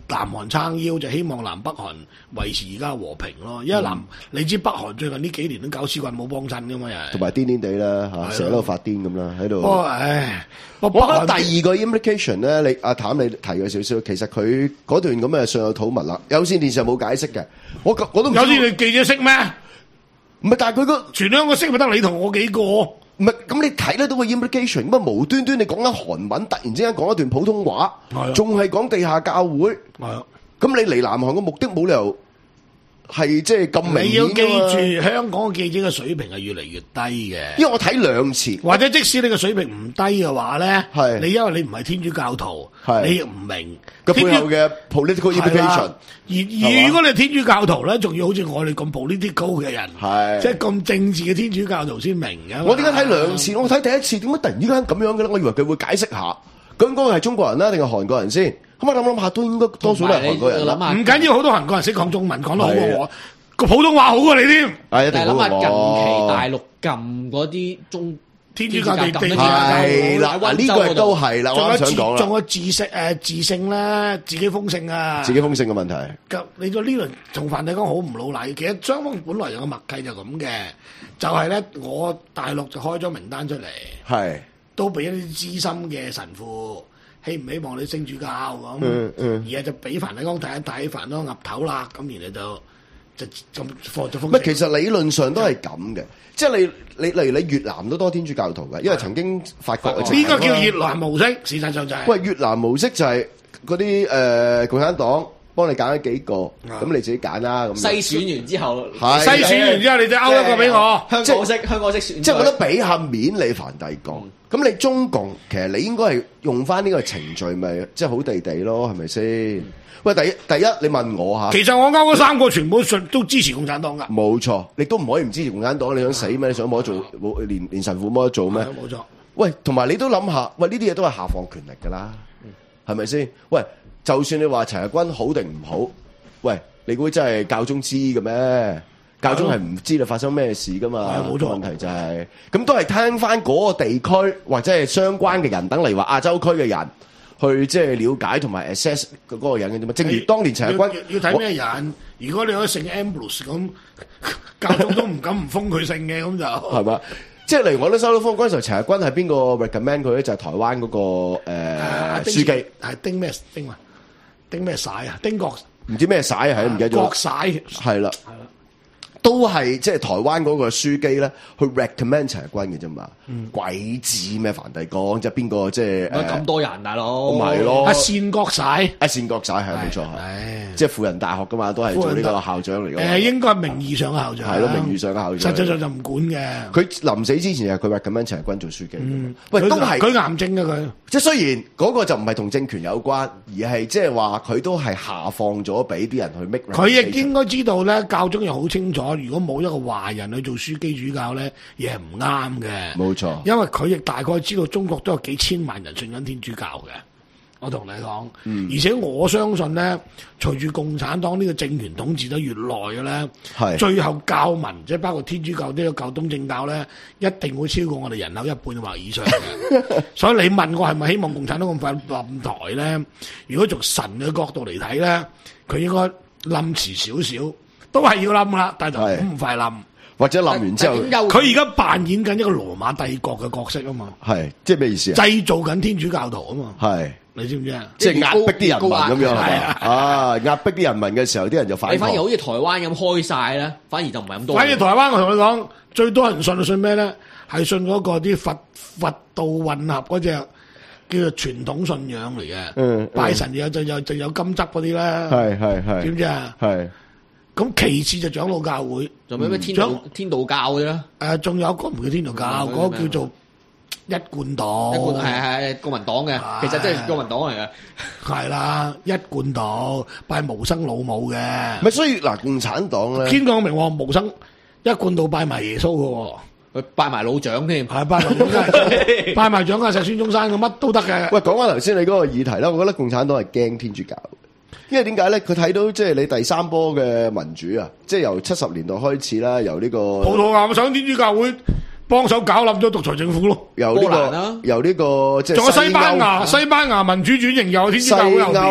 南韓撐腰，就希望南北韓維持而家和平咯。因為南、嗯、你知北韓最近呢幾年都搞屎棍冇幫襯噶嘛，又係同埋癲癲地啦嚇，成日喺度發癲咁啦，喺度。 不過唉，我覺得第二個 implication 咧，你阿譚你提咗少少，其實佢嗰段咁嘅上有土文啦，有線電視冇解釋嘅，我我都唔知有線記者識咩？ 唔係，但係佢個全香港識咪得你同我幾個？ 唔係，咁你睇得到個 implication，咁啊無端端你講緊韓文，突然之間講一段普通話，仲係講地下教會，係啊，咁你嚟南韓嘅目的冇理由係即係咁明顯㗎嘛。 你要記住，香港嘅記者嘅水平係越嚟越低嘅。 因為我睇兩次， 或者即使你嘅水平唔低嘅話咧，係你因為你唔係天主教徒，你亦唔明個背後嘅 political implication。 而而如果你係天主教徒咧，仲要好似我哋咁 political 嘅人，即係咁政治嘅天主教徒先明嘅。 我點解睇兩次？我睇第一次點解突然之間咁樣嘅咧？我以為佢會解釋下，咁嗰個係中國人啦，定係韓國人先？咁我諗諗下，都應該多數都係韓國人啦。 唔緊要，好多韓國人識講中文，講得好過我，個普通話好過你添。 係一定好過我。 諗下近期大陸禁嗰啲中天主教地地係啦，嗱呢個都係啦，我啱想講啦。 仲有自聖誒自聖咧，自己封聖啊， 自己封聖嘅問題。 咁你個呢輪同梵蒂岡好唔老禮，其實雙方本來有個默契就咁嘅，就係咧我大陸就開咗名單出嚟，係都俾一啲資深嘅神父，希唔希望你升主教咁， 嗯嗯， 而係就俾梵蒂岡睇一睇，梵蒂岡岌頭啦，咁然後就就咁放咗封。 乜其實理論上都係咁嘅。即係你你例如你越南都多天主教徒嘅，因為曾經法國呢個叫越南模式，事實上就係、是。 喂，越南模式就係嗰啲誒共產黨幫你揀咗幾個，咁、嗯、你自己揀啦。咁篩選完之後， 篩選完之後你就勾一個俾我。 香港式香港式選。 即係我覺得俾下面你梵蒂岡，咁、嗯、你中共其實你應該係用翻呢個程序，咪即係好地地咯，係咪先？喂，第一第一，你問我嚇， 其實我勾嗰三個全部都支持共產黨㗎。 冇錯，你都唔可以唔支持共產黨。你想死咩？你想冇得做，冇連連神父冇得做咩？ 冇錯。 喂，同埋你都諗下，喂呢啲嘢都係下放權力㗎啦，係咪先？喂，就算你話陳日君好定唔好，喂，你估真係教宗知嘅咩？教宗係唔知道發生咩事㗎嘛？冇錯。問題就係、是，咁都係聽翻嗰個地區或者係相關嘅人，等嚟話亞洲區嘅人。去即係了解同埋 assess 嗰個人嘅點啊？正如當年陳日君要睇咩人，如果你可以姓 Ambrose 咁，教宗都唔敢唔封佢姓嘅，咁就係嘛？即係例如我都收到封嗰陣時候，陳日君係邊個 recommend 佢咧？就係、是、台灣嗰、那個誒、呃啊、書記， 係丁咩丁啊？丁咩璽啊？丁國唔知咩璽啊？係唔記得咗。 國璽係啦。都係即係台灣嗰個書記咧，去 recommend 陳日君嘅啫嘛。鬼知咩梵蒂岡即係邊個即係咁多人大佬， 唔係咯？ 阿善國璽， 阿善國璽係冇錯，係即係輔仁大學噶嘛，都係做呢個校長嚟嘅。 誒，應該係名義上嘅校長， 係咯，名義上嘅校長。 實際上就唔管嘅。 佢臨死之前係佢 recommend 陳日君做書記。嗯、喂，都係佢癌症嘅佢。即係雖然嗰個就唔係同政權有關，而係即係話佢都係下放咗俾啲人去 make。 佢亦應該知道咧，教宗又好清楚，如果冇一個華人去做書記主教咧，亦係唔啱嘅。 冇錯， 因為佢亦大概知道中國都有幾千萬人信緊天主教嘅。我同你講、嗯，而且我相信咧，隨住共產黨呢個政權統治得越耐嘅咧，係最後教民即係包括天主教呢個教東正教咧，一定會超過我哋人口一半或以上嘅。所以你問我係咪希望共產黨咁快冧台咧？如果從神嘅角度嚟睇咧，佢應該冧遲少少。都係要冧啦，但係就唔快冧， 或者冧完之後， 佢而家扮演緊一個羅馬帝國嘅角色啊嘛， 係即係咩意思啊？ 製造緊天主教徒啊嘛， 係你知唔知啊？ 即係壓迫啲人民咁樣係嘛？啊，壓迫啲人民嘅時候，啲人就反。 你反而好似台灣咁開晒咧，反而就唔係咁多。 反而台灣我同你講，最多人信信咩咧？係信嗰個啲佛佛道混合嗰隻叫做傳統信仰嚟嘅。嗯，拜神有就有就有金執嗰啲咧。係係係，知唔知啊？係。咁其次就長老教會， 仲有咩天道、嗯、天道教嘅咧？誒、 呃，仲有個唔叫天道教，嗰、那個叫做一貫道， 一貫係係國民黨嘅，其實即係國民黨嚟嘅。 係啦，一貫道拜無生老母嘅。 咪所以嗱，共產黨咧， 天講明喎，無生一貫道拜埋耶穌嘅， 佢拜埋老蔣添， 係拜埋拜埋蔣介石、孫中山嘅，乜都得嘅。 喂，講翻頭先你嗰個議題啦，我覺得共產黨係驚天主教。因為點解咧？佢睇到即係你第三波嘅民主啊，即係由七十年代開始啦，由呢、這個葡萄牙想天主教會幫手搞冧咗獨裁政府咯。 由呢、這個，由呢、這個即係仲有西班牙，西班牙民主轉型又天主教會入邊，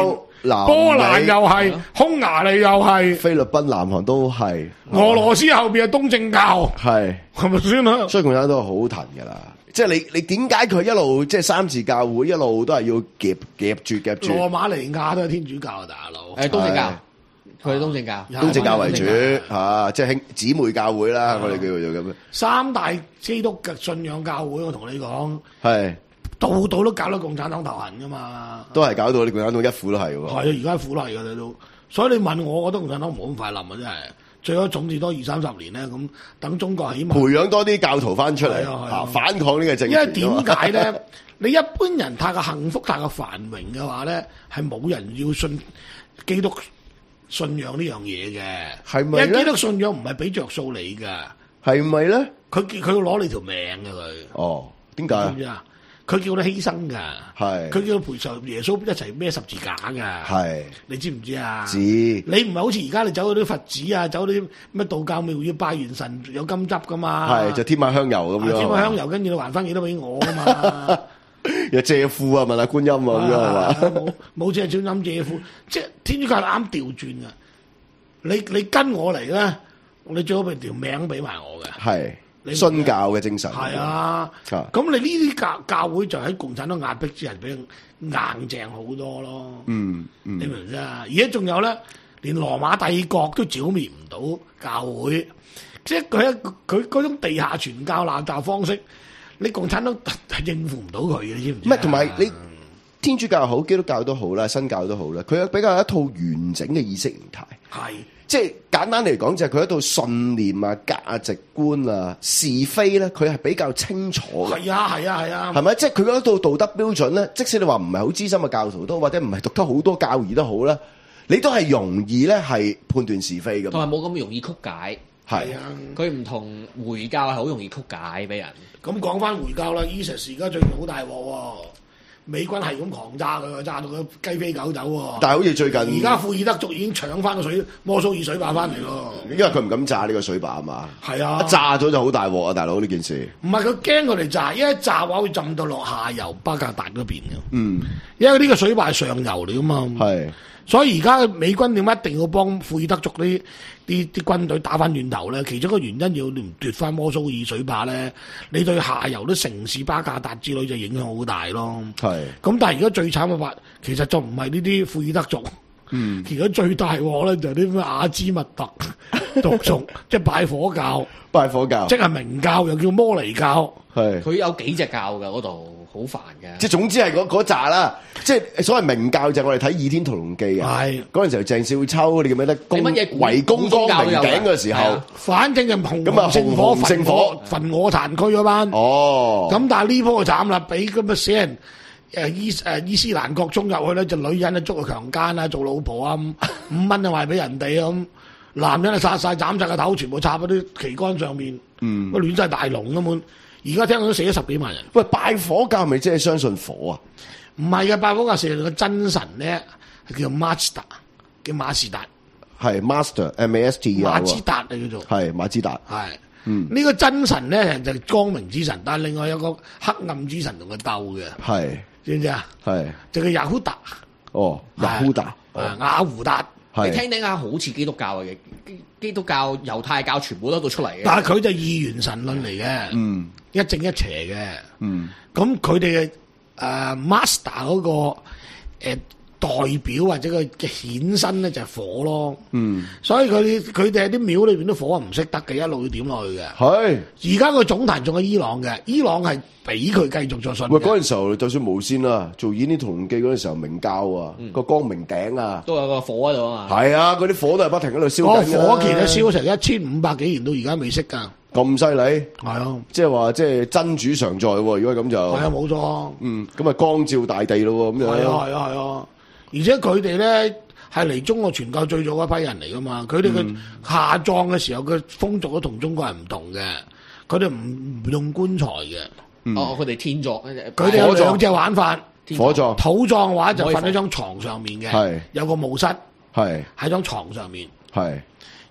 南波蘭又係，匈牙利又係， 菲律賓、南韓都係， 俄羅斯後邊係東正教， 係係咪先啊？ 所以共產黨都好騰㗎啦。即係你你點解佢一路即係三自教會一路都係要夾夾住夾住？ 羅馬尼亞都係天主教啊，大佬。 誒東正教，佢係東正教， 東正教為主嚇，即係兄姊妹教會啦，我哋叫做咁樣。 三大基督嘅信仰教會，我同你講， 係度度都搞到共產黨頭痕㗎嘛。 都係搞到你共產黨一苦都係喎。 係啊，而家苦嚟㗎你都。所以你問我，我覺得共產黨冇咁快冧啊，真係。最多種子多二三十年咧，咁等中國起碼培養多啲教徒翻出嚟，啊反抗呢個政權。 因為點解咧？你一般人太過幸福、太過繁榮嘅話咧，係冇人要信基督信仰呢樣嘢嘅。 係咪咧？ 因為基督信仰唔係俾着數你㗎。 係咪咧？ 佢佢要攞你條命㗎佢。 哦，點解？ 知唔知啊？佢叫你犧牲㗎， 係佢叫你陪受耶穌一齊孭十字架㗎， 係你知唔知啊？ 知你唔係好似而家你走嗰啲佛寺啊，走啲咩道教廟要拜完神有金汁㗎嘛？ 係就添下香油咁樣， 添下香油，跟住你還翻幾多俾我㗎嘛？ 又借庫啊，問下觀音啊咁樣係嘛？ 冇冇借觀音借庫，即係天主教係啱調轉㗎。你你跟我嚟咧，你最好俾條命俾埋我嘅。 係。信教嘅精神係啊，咁你呢啲教教會就喺共產黨壓迫之人，比硬淨好多咯。嗯，嗯你明唔明啊？而家仲有咧，連羅馬帝國都剿滅唔到教會，即係佢佢嗰種地下傳教鬧教方式，你共產黨係應付唔到佢嘅，你知唔知？ 唔係，同埋你天主教又好，基督教都好啦，新教都好啦，佢有比較一套完整嘅意識形態。 係。 即係簡單嚟講，就係佢一套信念啊、價值觀啊、是非咧，佢係比較清楚嘅。 係啊，係啊，係啊。 係咪？即係佢嗰套道德標準咧，即使你話唔係好資深嘅教徒都，或者唔係讀得好多教義都好啦，你都係容易咧係判斷是非嘅。 同埋冇咁容易曲解。 係啊， 佢唔同回教係好容易曲解俾人。 咁講翻回教啦 ，ISIS 而家最近好大鑊喎。美軍係咁狂炸佢，炸到佢雞飛狗走喎。 但係好似最近， 而家庫爾德族已經搶翻個水摩蘇爾水壩翻嚟咯。 因為佢唔敢炸呢個水壩啊嘛。係啊， 一炸咗就好大鑊啊，大佬呢件事。 唔係佢驚佢哋炸，因為一炸話會浸到落下游巴格達嗰邊嘅。 嗯， 因為呢個水壩係上游嚟噶嘛。係，所以而家美軍點解一定要幫庫爾德族啲啲啲軍隊打翻轉頭咧？其中一個原因要奪翻摩蘇爾水壩咧，你對下游啲城市巴格達之類就影響好大咯。係。咁但係而家最慘嘅話，其實就唔係呢啲庫爾德族。嗯。而家最大鑊咧就係啲咩阿茲密特族族，即係拜火教。 拜火教。即係明教，又叫摩尼教。 係。 佢有幾隻教㗎嗰度。好煩嘅， 即係總之係嗰嗰扎啦，即係所謂明教就係我哋睇《倚天屠龍記》啊，係嗰陣時候鄭少秋你記唔記得攻圍攻光明頂嘅時候， 反正就紅咁啊聖火聖火焚我壇區嗰班， 哦， 咁但係呢鋪就慘啦，俾咁嘅死人誒伊誒伊斯蘭國衝入去咧，就女人啊捉佢強姦啊，做老婆啊，五蚊就賣俾人哋啊咁，男人啊殺晒斬晒個頭，全部插喺啲旗杆上面，嗯，乜亂晒大龍咁滿。而家聽講都死咗十幾萬人。 喂，拜火教係咪即係相信火啊？ 唔係嘅，拜火教成個真神咧，係叫 Master， 叫馬士達。 係 Master，M A S T E R。 馬茲達啊叫做。係馬茲達。 係。嗯。呢個真神咧就係光明之神，但係另外有個黑暗之神同佢鬥嘅。係。知唔知啊？係。就叫雅胡達。哦，雅胡達。啊，雅胡達。 你聽聽下，好似基督教嘅基督教、猶太教全部都喺度出嚟嘅。 但係佢就二元神論嚟嘅，嗯，一正一邪嘅，嗯。咁佢哋嘅誒 master 嗰、那個、呃、代表或者個嘅顯身咧就係火咯，嗯。所以佢佢哋喺啲廟裏邊啲火唔識得嘅，一路要點落去嘅。係。而家個總壇仲係伊朗嘅，伊朗係俾佢繼續再信。喂， 嗰陣時候就算無線啦，做《倚天屠龍記》嗰陣時候，明教啊，個、嗯、光明頂啊， 都有個火喺度啊嘛。 係啊，嗰啲火都係不停喺度燒緊。 個火其實燒成一千五百幾年到而家未熄㗎。 咁犀利？ 係啊，即係話即係真主常在喎。如果咁就係啊，冇錯。嗯， 咁啊光照大地咯喎，咁樣。 係啊，係啊，係啊。而且佢哋咧係嚟中國傳教最早一批人嚟㗎嘛。佢哋嘅下葬嘅時候嘅風俗都同中國人唔同嘅。佢哋唔唔用棺材嘅。 嗯、哦，佢哋天葬， 佢哋有兩隻玩法。 火葬、 土葬嘅話就瞓喺張床上面嘅， 係有個墓室， 係喺張床上面。 係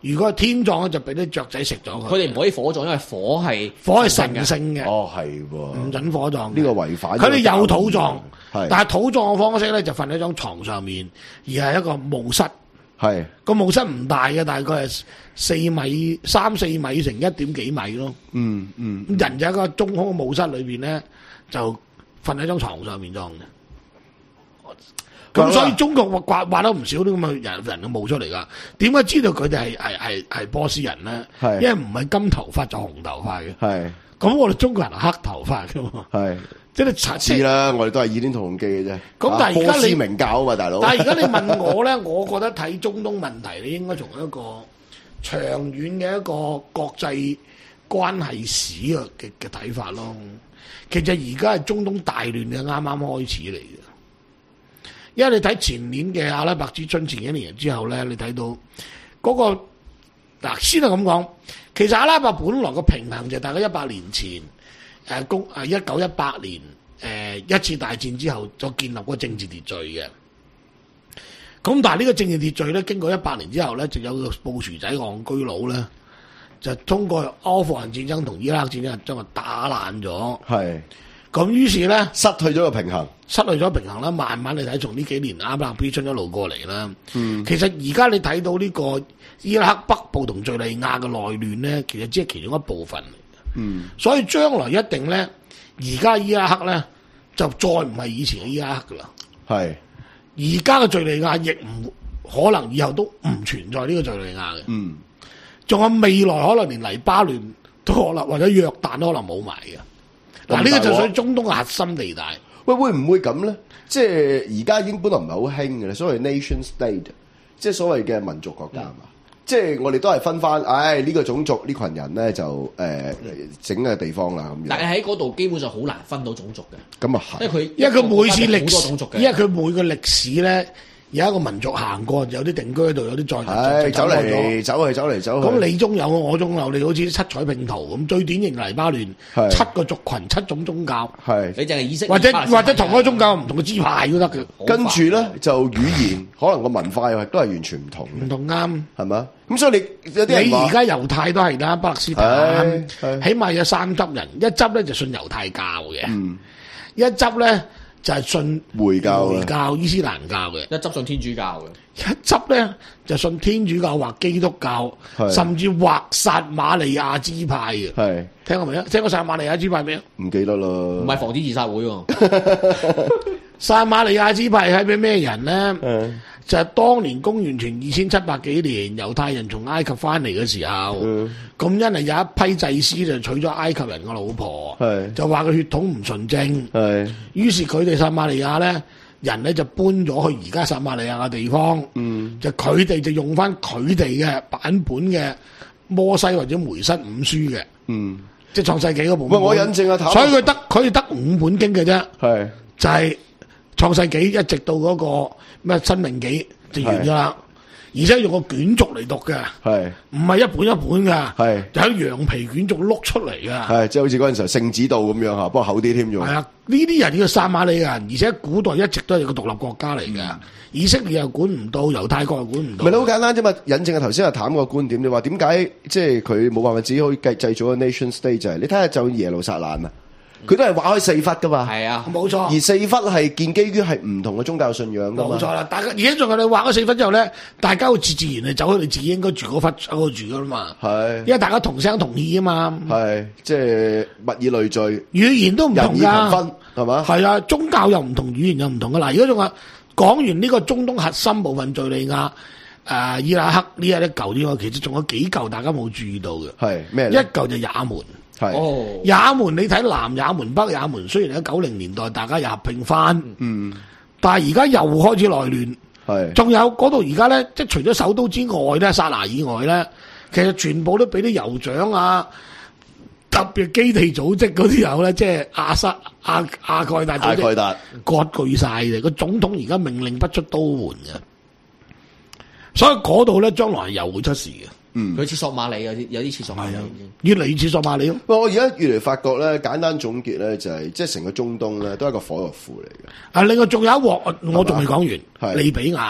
如果係天葬咧，就俾啲雀仔食咗佢。 佢哋唔可以火葬，因為火係火係神聖嘅。 哦，係喎， 唔準火葬。 呢個違反。 佢哋有土葬， 係但係土葬嘅方式咧就瞓喺張床上面，而係一個墓室。 係個墓室唔大嘅，大概係四米、三四米乘一點幾米咯。 嗯嗯。 人就喺一個中空嘅墓室裏邊咧，就瞓喺張床上面葬嘅。咁所以中國畫畫咗唔少啲咁嘅人人嘅墓出嚟噶。點解知道佢哋係係係係波斯人咧？ 係因為唔係金頭髮就紅頭髮嘅。 係。 咁我哋中國人係黑頭髮嘅嘛。 係。 即係知啦，我哋都係《倚天屠龍記》嘅啫。 咁但係而家你波斯明教啊嘛，大佬。 但係而家你問我咧，我覺得睇中東問題，你應該從一個長遠嘅一個國際關係史嘅嘅嘅睇法咯。其實而家係中東大亂嘅啱啱開始嚟嘅。因為你睇前年嘅阿拉伯之春，前幾年之後咧，你睇到嗰、那個嗱，先係咁講，其實阿拉伯本來個平衡就係大概一百年前誒公誒一九一八年誒、呃、一次大戰之後，就建立個政治秩序嘅。咁但係呢個政治秩序咧，經過一百年之後咧，就有個布殊仔戇居佬咧，就通過阿富汗戰爭同伊拉克戰爭將佢打爛咗。係。咁於是咧， 失去咗個平衡， 失去咗平衡啦。慢慢你睇，從呢幾年阿拉伯之春一路過嚟啦。 嗯， 其實而家你睇到呢個伊拉克北部同敍利亞嘅內亂咧，其實只係其中一部分。 嗯， 所以將來一定咧，而家伊拉克咧就再唔係以前嘅伊拉克噶啦。 係， 而家嘅敍利亞亦唔可能以後都唔存在呢個敍利亞嘅。 嗯， 仲有未來可能連黎巴嫩都可能或者約旦都可能冇埋嘅。嗱，呢個就屬於中東嘅核心地帶。 喂，會唔會咁咧？即係而家已經本來唔係好興嘅啦，所謂 nation state，即係所謂嘅民族國家嘛。嗯、即係我哋都係分翻，唉、哎、呢、呢個種族呢群人咧就誒、呃、整嘅地方啦咁樣。 但係喺嗰度基本上好難分到種族嘅。 咁啊係， 因為佢因為佢每次歷史， 因為佢每個歷史咧。有一個民族行過，有啲定居喺度，有啲再係走嚟走去，走嚟走去。 咁你中有，我中有，你好似七彩拼圖咁。最典型黎巴嫩，七個族群，七種宗教。係你淨係意識， 或者或者同一個宗教唔同嘅支派都得嘅。 跟住咧就語言，可能個文化又係都係完全唔同。 唔同啱，係嘛？咁所以你有啲人話你而家猶太都係啦，巴勒斯坦，起碼有三執人，一執咧就信猶太教嘅， 嗯、 一執咧。就係信回教、 回教、伊斯蘭教嘅， 一執信天主教嘅， 一執咧就信天主教或基督教，甚至或撒瑪利亞支派嘅。係聽過未啊？聽過撒瑪利亞支派未啊？ 唔記得啦。唔係防止自殺會喎。 撒瑪利亞支派係俾咩人咧？就係當年公元前二千七百幾年，猶太人從埃及翻嚟嘅時候，咁因為有一批祭司就娶咗埃及人嘅老婆，就話佢血統唔純正，於是佢哋撒瑪利亞咧人咧就搬咗去而家撒瑪利亞嘅地方，嗯、就佢哋就用翻佢哋嘅版本嘅摩西或者梅瑟五書嘅，嗯、即係創世紀嗰部。 喂，我引證啊， 所以佢得佢得五本經嘅啫，係就係創世紀一直到嗰個咩申命紀就完噶啦。而且用個卷軸嚟讀嘅，係唔係一本一本嘅？係就喺羊皮卷軸碌出嚟嘅， 係即係好似嗰陣時候聖旨道咁樣嚇，不過厚啲添仲。係啊， 呢啲人叫撒瑪利亞人，而且古代一直都係一個獨立國家嚟嘅。嗯、以色列又管唔到，猶太國又管唔到。 咪好簡單啫嘛！引證啊頭先阿譚個觀點，你話點解即係佢冇辦法自己可以製製造個 nation state 就係你睇下就耶路撒冷啊！佢都係畫開四忽噶嘛， 係啊， 冇錯。 而四忽係建基於係唔同嘅宗教信仰噶嘛， 冇錯啦。大家而家仲係你畫咗四忽之後咧，大家會自自然係走去你自己應該住嗰忽嗰度住噶啦嘛。係，因為大家同聲同意啊嘛。 係，即係物以類聚， 語言都唔同㗎， 人以群分，係嘛？ 係啊，宗教又唔同，語言又唔同噶。嗱，而家仲話講完呢個中東核心部分敍利亞、誒、呃、伊拉克呢一嚿之外，其實仲有幾嚿大家冇注意到嘅。係咩？一嚿就也門。係，也門你睇南也門、北也門，雖然喺九零年代大家又合併翻，嗯，但係而家又開始內亂，係，仲有嗰度而家咧，即係除咗首都之外咧，薩那以外咧，其實全部都俾啲酋長啊、特別基地組織嗰啲友咧，即係阿薩阿阿蓋達組織，阿蓋達割據晒嘅，個總統而家命令不出都門嘅，所以嗰度咧將來又會出事嘅。 嗯，佢似索馬里有啲有啲似索馬里， 越嚟越似索馬里咯。 我而家越嚟發覺咧，簡單總結咧就係，即係成個中東咧都係一個火藥庫嚟嘅。 啊，另外仲有一鑊，我仲未講完，利比亞。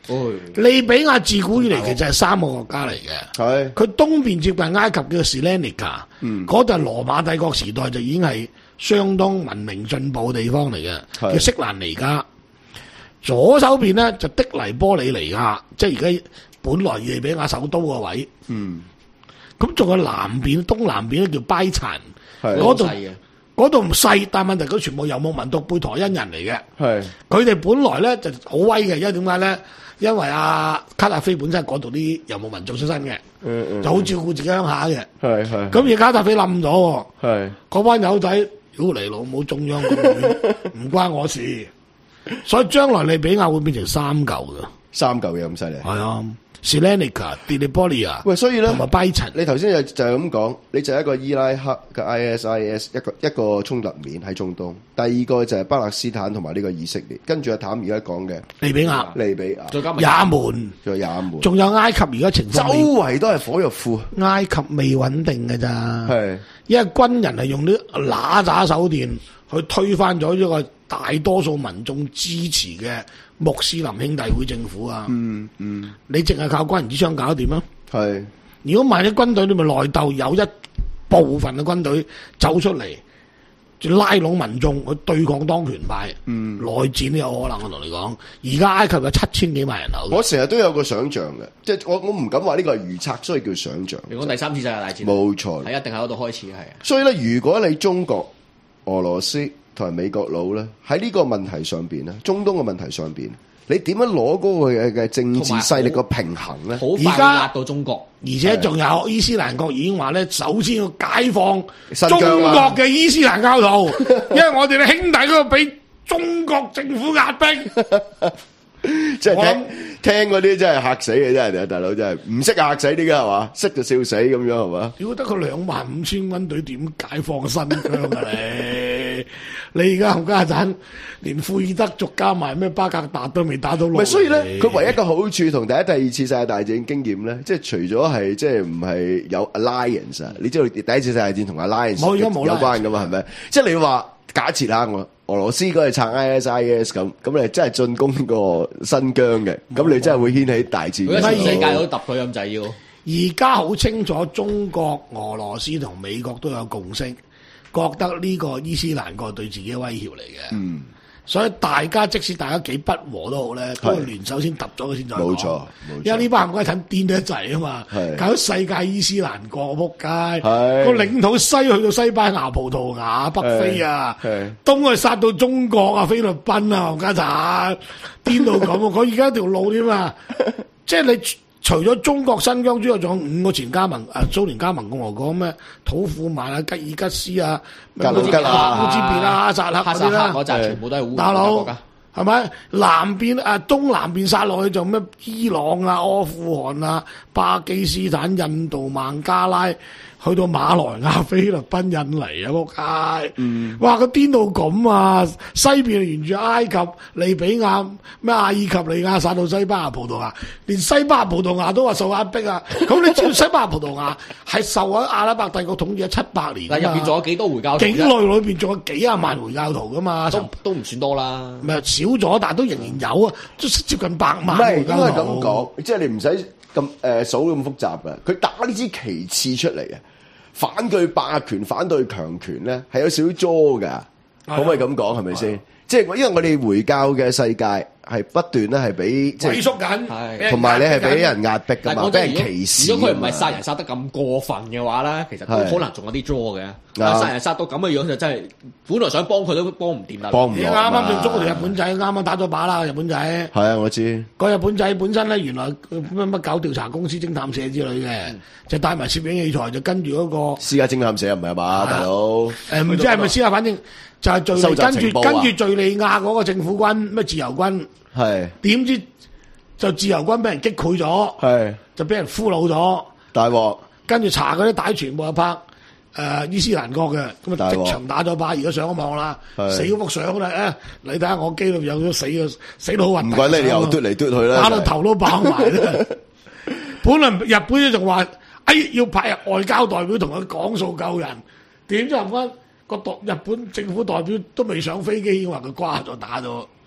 利比亞自古以嚟其實係三個國家嚟嘅。 係佢東邊接近埃及叫 Cyrenaica，嗰度係羅馬帝國時代就已經係相當文明進步嘅地方嚟嘅，叫色蘭尼加。左手邊咧就的黎波里尼亞，即係而家本來利比亞首都個位。嗯，咁仲有南邊、東南邊咧叫拜殘，嗰度嗰度唔細，但問題佢全部游牧民族貝台因人嚟嘅。係佢哋本來咧就好威嘅，因為點解咧？因為阿卡達菲本身係嗰度啲遊牧民族出身嘅，嗯嗯、就好照顧自己鄉下嘅。係係。咁而卡達菲冧咗，係嗰班友仔，屌你老母中央公園，唔關我事。所以將來利比亞會變成三嚿嘅， 三嚿嘢咁犀利。係啊 Cyrenaica、Tripolis， 喂，所以咧， 同埋拜陳， 你頭先就就係咁講，你就係一個伊拉克嘅 I S I S 一個一個衝突面喺中東，第二個就係巴勒斯坦同埋呢個以色列，跟住阿譚而家講嘅利比亞、 利比亞， 再加埋也門， 仲有也門， 仲有埃及而家情況， 周圍都係火藥庫， 埃及未穩定嘅咋， 係， 因為軍人係用啲揦鮓手段去推翻咗呢個大多數民眾支持嘅穆斯林兄弟會政府啊！嗯嗯，你淨係靠軍人之槍搞得掂啊？係。如果萬一軍隊你咪內鬥，有一部分嘅軍隊走出嚟，就拉攏民眾去對抗當權派，嗯，內戰都有可能。我同你講，而家埃及有七千幾萬人口。 我成日都有個想像嘅，即係我我唔敢話呢個係預測，所以叫想像。 你講第三次世界大戰， 冇錯， 係一定喺嗰度開始嘅，係啊。 所以咧，如果你中國、俄羅斯同埋美國佬咧，喺呢個問題上邊咧，中東嘅問題上邊，你點樣攞嗰個嘅嘅政治勢力個平衡咧？ 好快壓到中國， 而且仲有伊斯蘭國已經話咧，首先要解放中國嘅伊斯蘭教徒，因為我哋嘅兄弟嗰個俾中國政府壓迫。 即係聽聽嗰啲真係嚇死嘅，真係大佬真係唔識嚇死啲嘅係嘛，識就笑死咁樣係嘛？ 如果得個兩萬五千軍隊點解放新疆啊你？你而家冚家鏟連庫爾德族加埋咩巴格達都未打到落嚟。 所以咧，佢唯一嘅好處同第一、第二次世界大戰經驗咧，即係除咗係即係唔係有 alliance 啊？你知道第一次世界大戰同 alliance 有關噶嘛？係咪？即係你話假設下我。俄羅斯嗰係撐 I S I S 咁，咁你真係進攻個新疆嘅，咁你真係會掀起大戰。 而家全世界都揼佢咁滯要。 而家好清楚，中國、俄羅斯同美國都有共識，覺得呢個伊斯蘭國對自己嘅威脅嚟嘅。嗯。所以大家即使大家幾不和都好咧，都係聯手先揼咗佢先再講。冇錯，冇錯。因為呢班冚家鏟癲得一滯啊嘛，搞到世界伊斯蘭國仆街，個領土西去到西班牙、葡萄牙、北非啊，東去殺到中國啊、菲律賓啊，冚家鏟癲到咁。佢而家條路點啊？即係你除咗中國新疆之外，仲有五個前加盟啊蘇聯加盟共和國咩？土庫曼啊、吉爾吉斯啊、 格魯吉亞、 烏茲別啊、哈薩克嗰啲啦， 嗰扎全部都係烏大佬，係咪？南邊啊，東南邊殺落去就咩？伊朗啊、阿富汗啊、巴基斯坦、印度、孟加拉，去到馬來亞、菲律賓、印尼啊，仆街！嗯，哇，佢癲到咁啊！西邊沿住埃及、利比亞、咩阿爾及利亞殺到西班牙、葡萄牙，連西班牙、葡萄牙都話受壓迫啊！咁你知道西班牙、葡萄牙係受喺阿拉伯帝國統治咗七百年， 但入邊仲有幾多回教徒？ 境內裏邊仲有幾廿萬回教徒噶嘛？ 都都唔算多啦， 唔係少咗，但係都仍然有啊，都接近百萬。 唔係應該咁講，即係你唔使咁誒數咁複雜嘅，佢打呢支旗幟出嚟嘅。反對霸權、反對強權咧，係有少少作㗎，可唔可以咁講？係咪先？即係因為我哋回教嘅世界係不斷咧係俾即係萎縮緊， 同埋你係俾人壓迫㗎嘛，俾人歧視。 如果佢唔係殺人殺得咁過分嘅話咧，其實佢可能仲有啲 draw 嘅。但係殺人殺到咁嘅樣就真係，本來想幫佢都幫唔掂啦。 幫唔到。 啱啱仲捉我哋日本仔，啱啱打咗把啦，日本仔。 係啊，我知。 個日本仔本身咧，原來乜乜搞調查公司、偵探社之類嘅，就帶埋攝影器材，就跟住嗰個私家偵探社唔係嘛，大佬。誒唔知係咪私家，反正就係敘利跟住跟住敘利亞嗰個政府軍咩自由軍。係，點知就自由軍俾人擊潰咗，係就俾人俘虜咗，大鑊。跟住查嗰啲帶全部係拍誒、呃、伊斯蘭國嘅，咁啊即場打咗靶，而家上咗網啦，死嗰幅相啦，誒、哎、你睇下我機度有咗死嘅，死到好核突。唔怪你又嘟嚟嘟去啦，打到頭都爆埋啦。本來日本咧仲話，哎要派外交代表同佢講數救人，點知後翻個日本政府代表都未上飛機，已經話佢瓜咗打咗。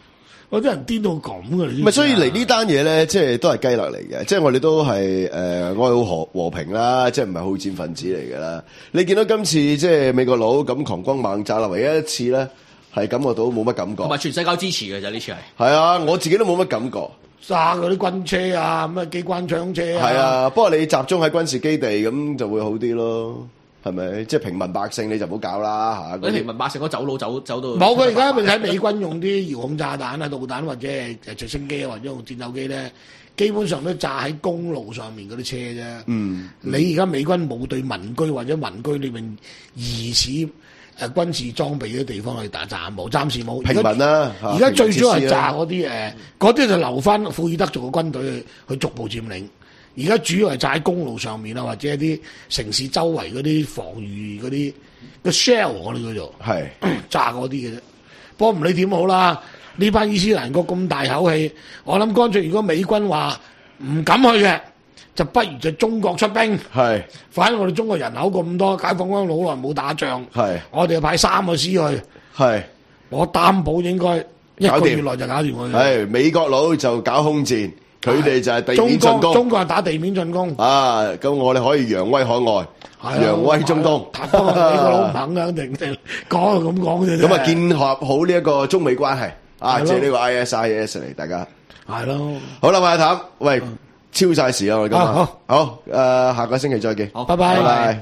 嗰啲人癲到咁嘅，你唔係，所以嚟呢單嘢咧，即係都係雞肋嚟嘅。即係我哋都係誒、呃、愛好和和平啦，即係唔係好戰分子嚟嘅啦。你見到今次即係美國佬咁狂轟猛炸啦，唯一一次咧係感覺到冇乜感覺， 同埋全世界支持嘅就呢次係。 係啊，我自己都冇乜感覺。 炸嗰啲軍車啊，咩機關槍車啊。 係啊，不過你集中喺軍事基地咁就會好啲咯。係咪？即係平民百姓你就唔好搞啦嚇！ 你平民百姓嗰走佬走走到冇，佢而家咪睇美軍用啲遙控炸彈啊、導彈或者係直升機啊，或者用戰鬥機咧，基本上都炸喺公路上面嗰啲車啫。嗯，你而家美軍冇對民居或者民居裏面疑似誒軍事裝備嘅地方去打炸，冇，暫時冇。 平民啦， 而家最主要係炸嗰啲誒，嗰啲就留翻庫爾德族嘅軍隊去去逐步佔領。而家主要係炸喺公路上面啊，或者一啲城市周圍嗰啲防禦嗰啲個 shell 我哋叫做係炸嗰啲嘅啫。不過唔理點好啦，呢班伊斯蘭國咁大口氣，我諗乾脆如果美軍話唔敢去嘅，就不如就中國出兵。係，反正我哋中國人口咁多，解放軍好耐冇打仗，係，我哋就派三個師去，係，我擔保應該一個月內就搞掂佢。 係，美國佬就搞空戰。佢哋就係地面進攻， 中國係打地面進攻。 啊，咁我哋可以揚威海外，揚威中東。 不過美國佬唔肯啊，定定講就咁講啫。 咁啊，建立好呢一個中美關係啊，借呢個 I S I S 嚟，大家係咯。 好啦，馬太，喂，超晒時啦，我哋今日好，好，誒，下個星期再見。 好，拜拜，拜拜。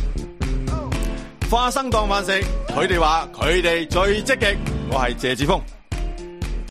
花生當飯食，佢哋話佢哋最積極，我係謝志峰。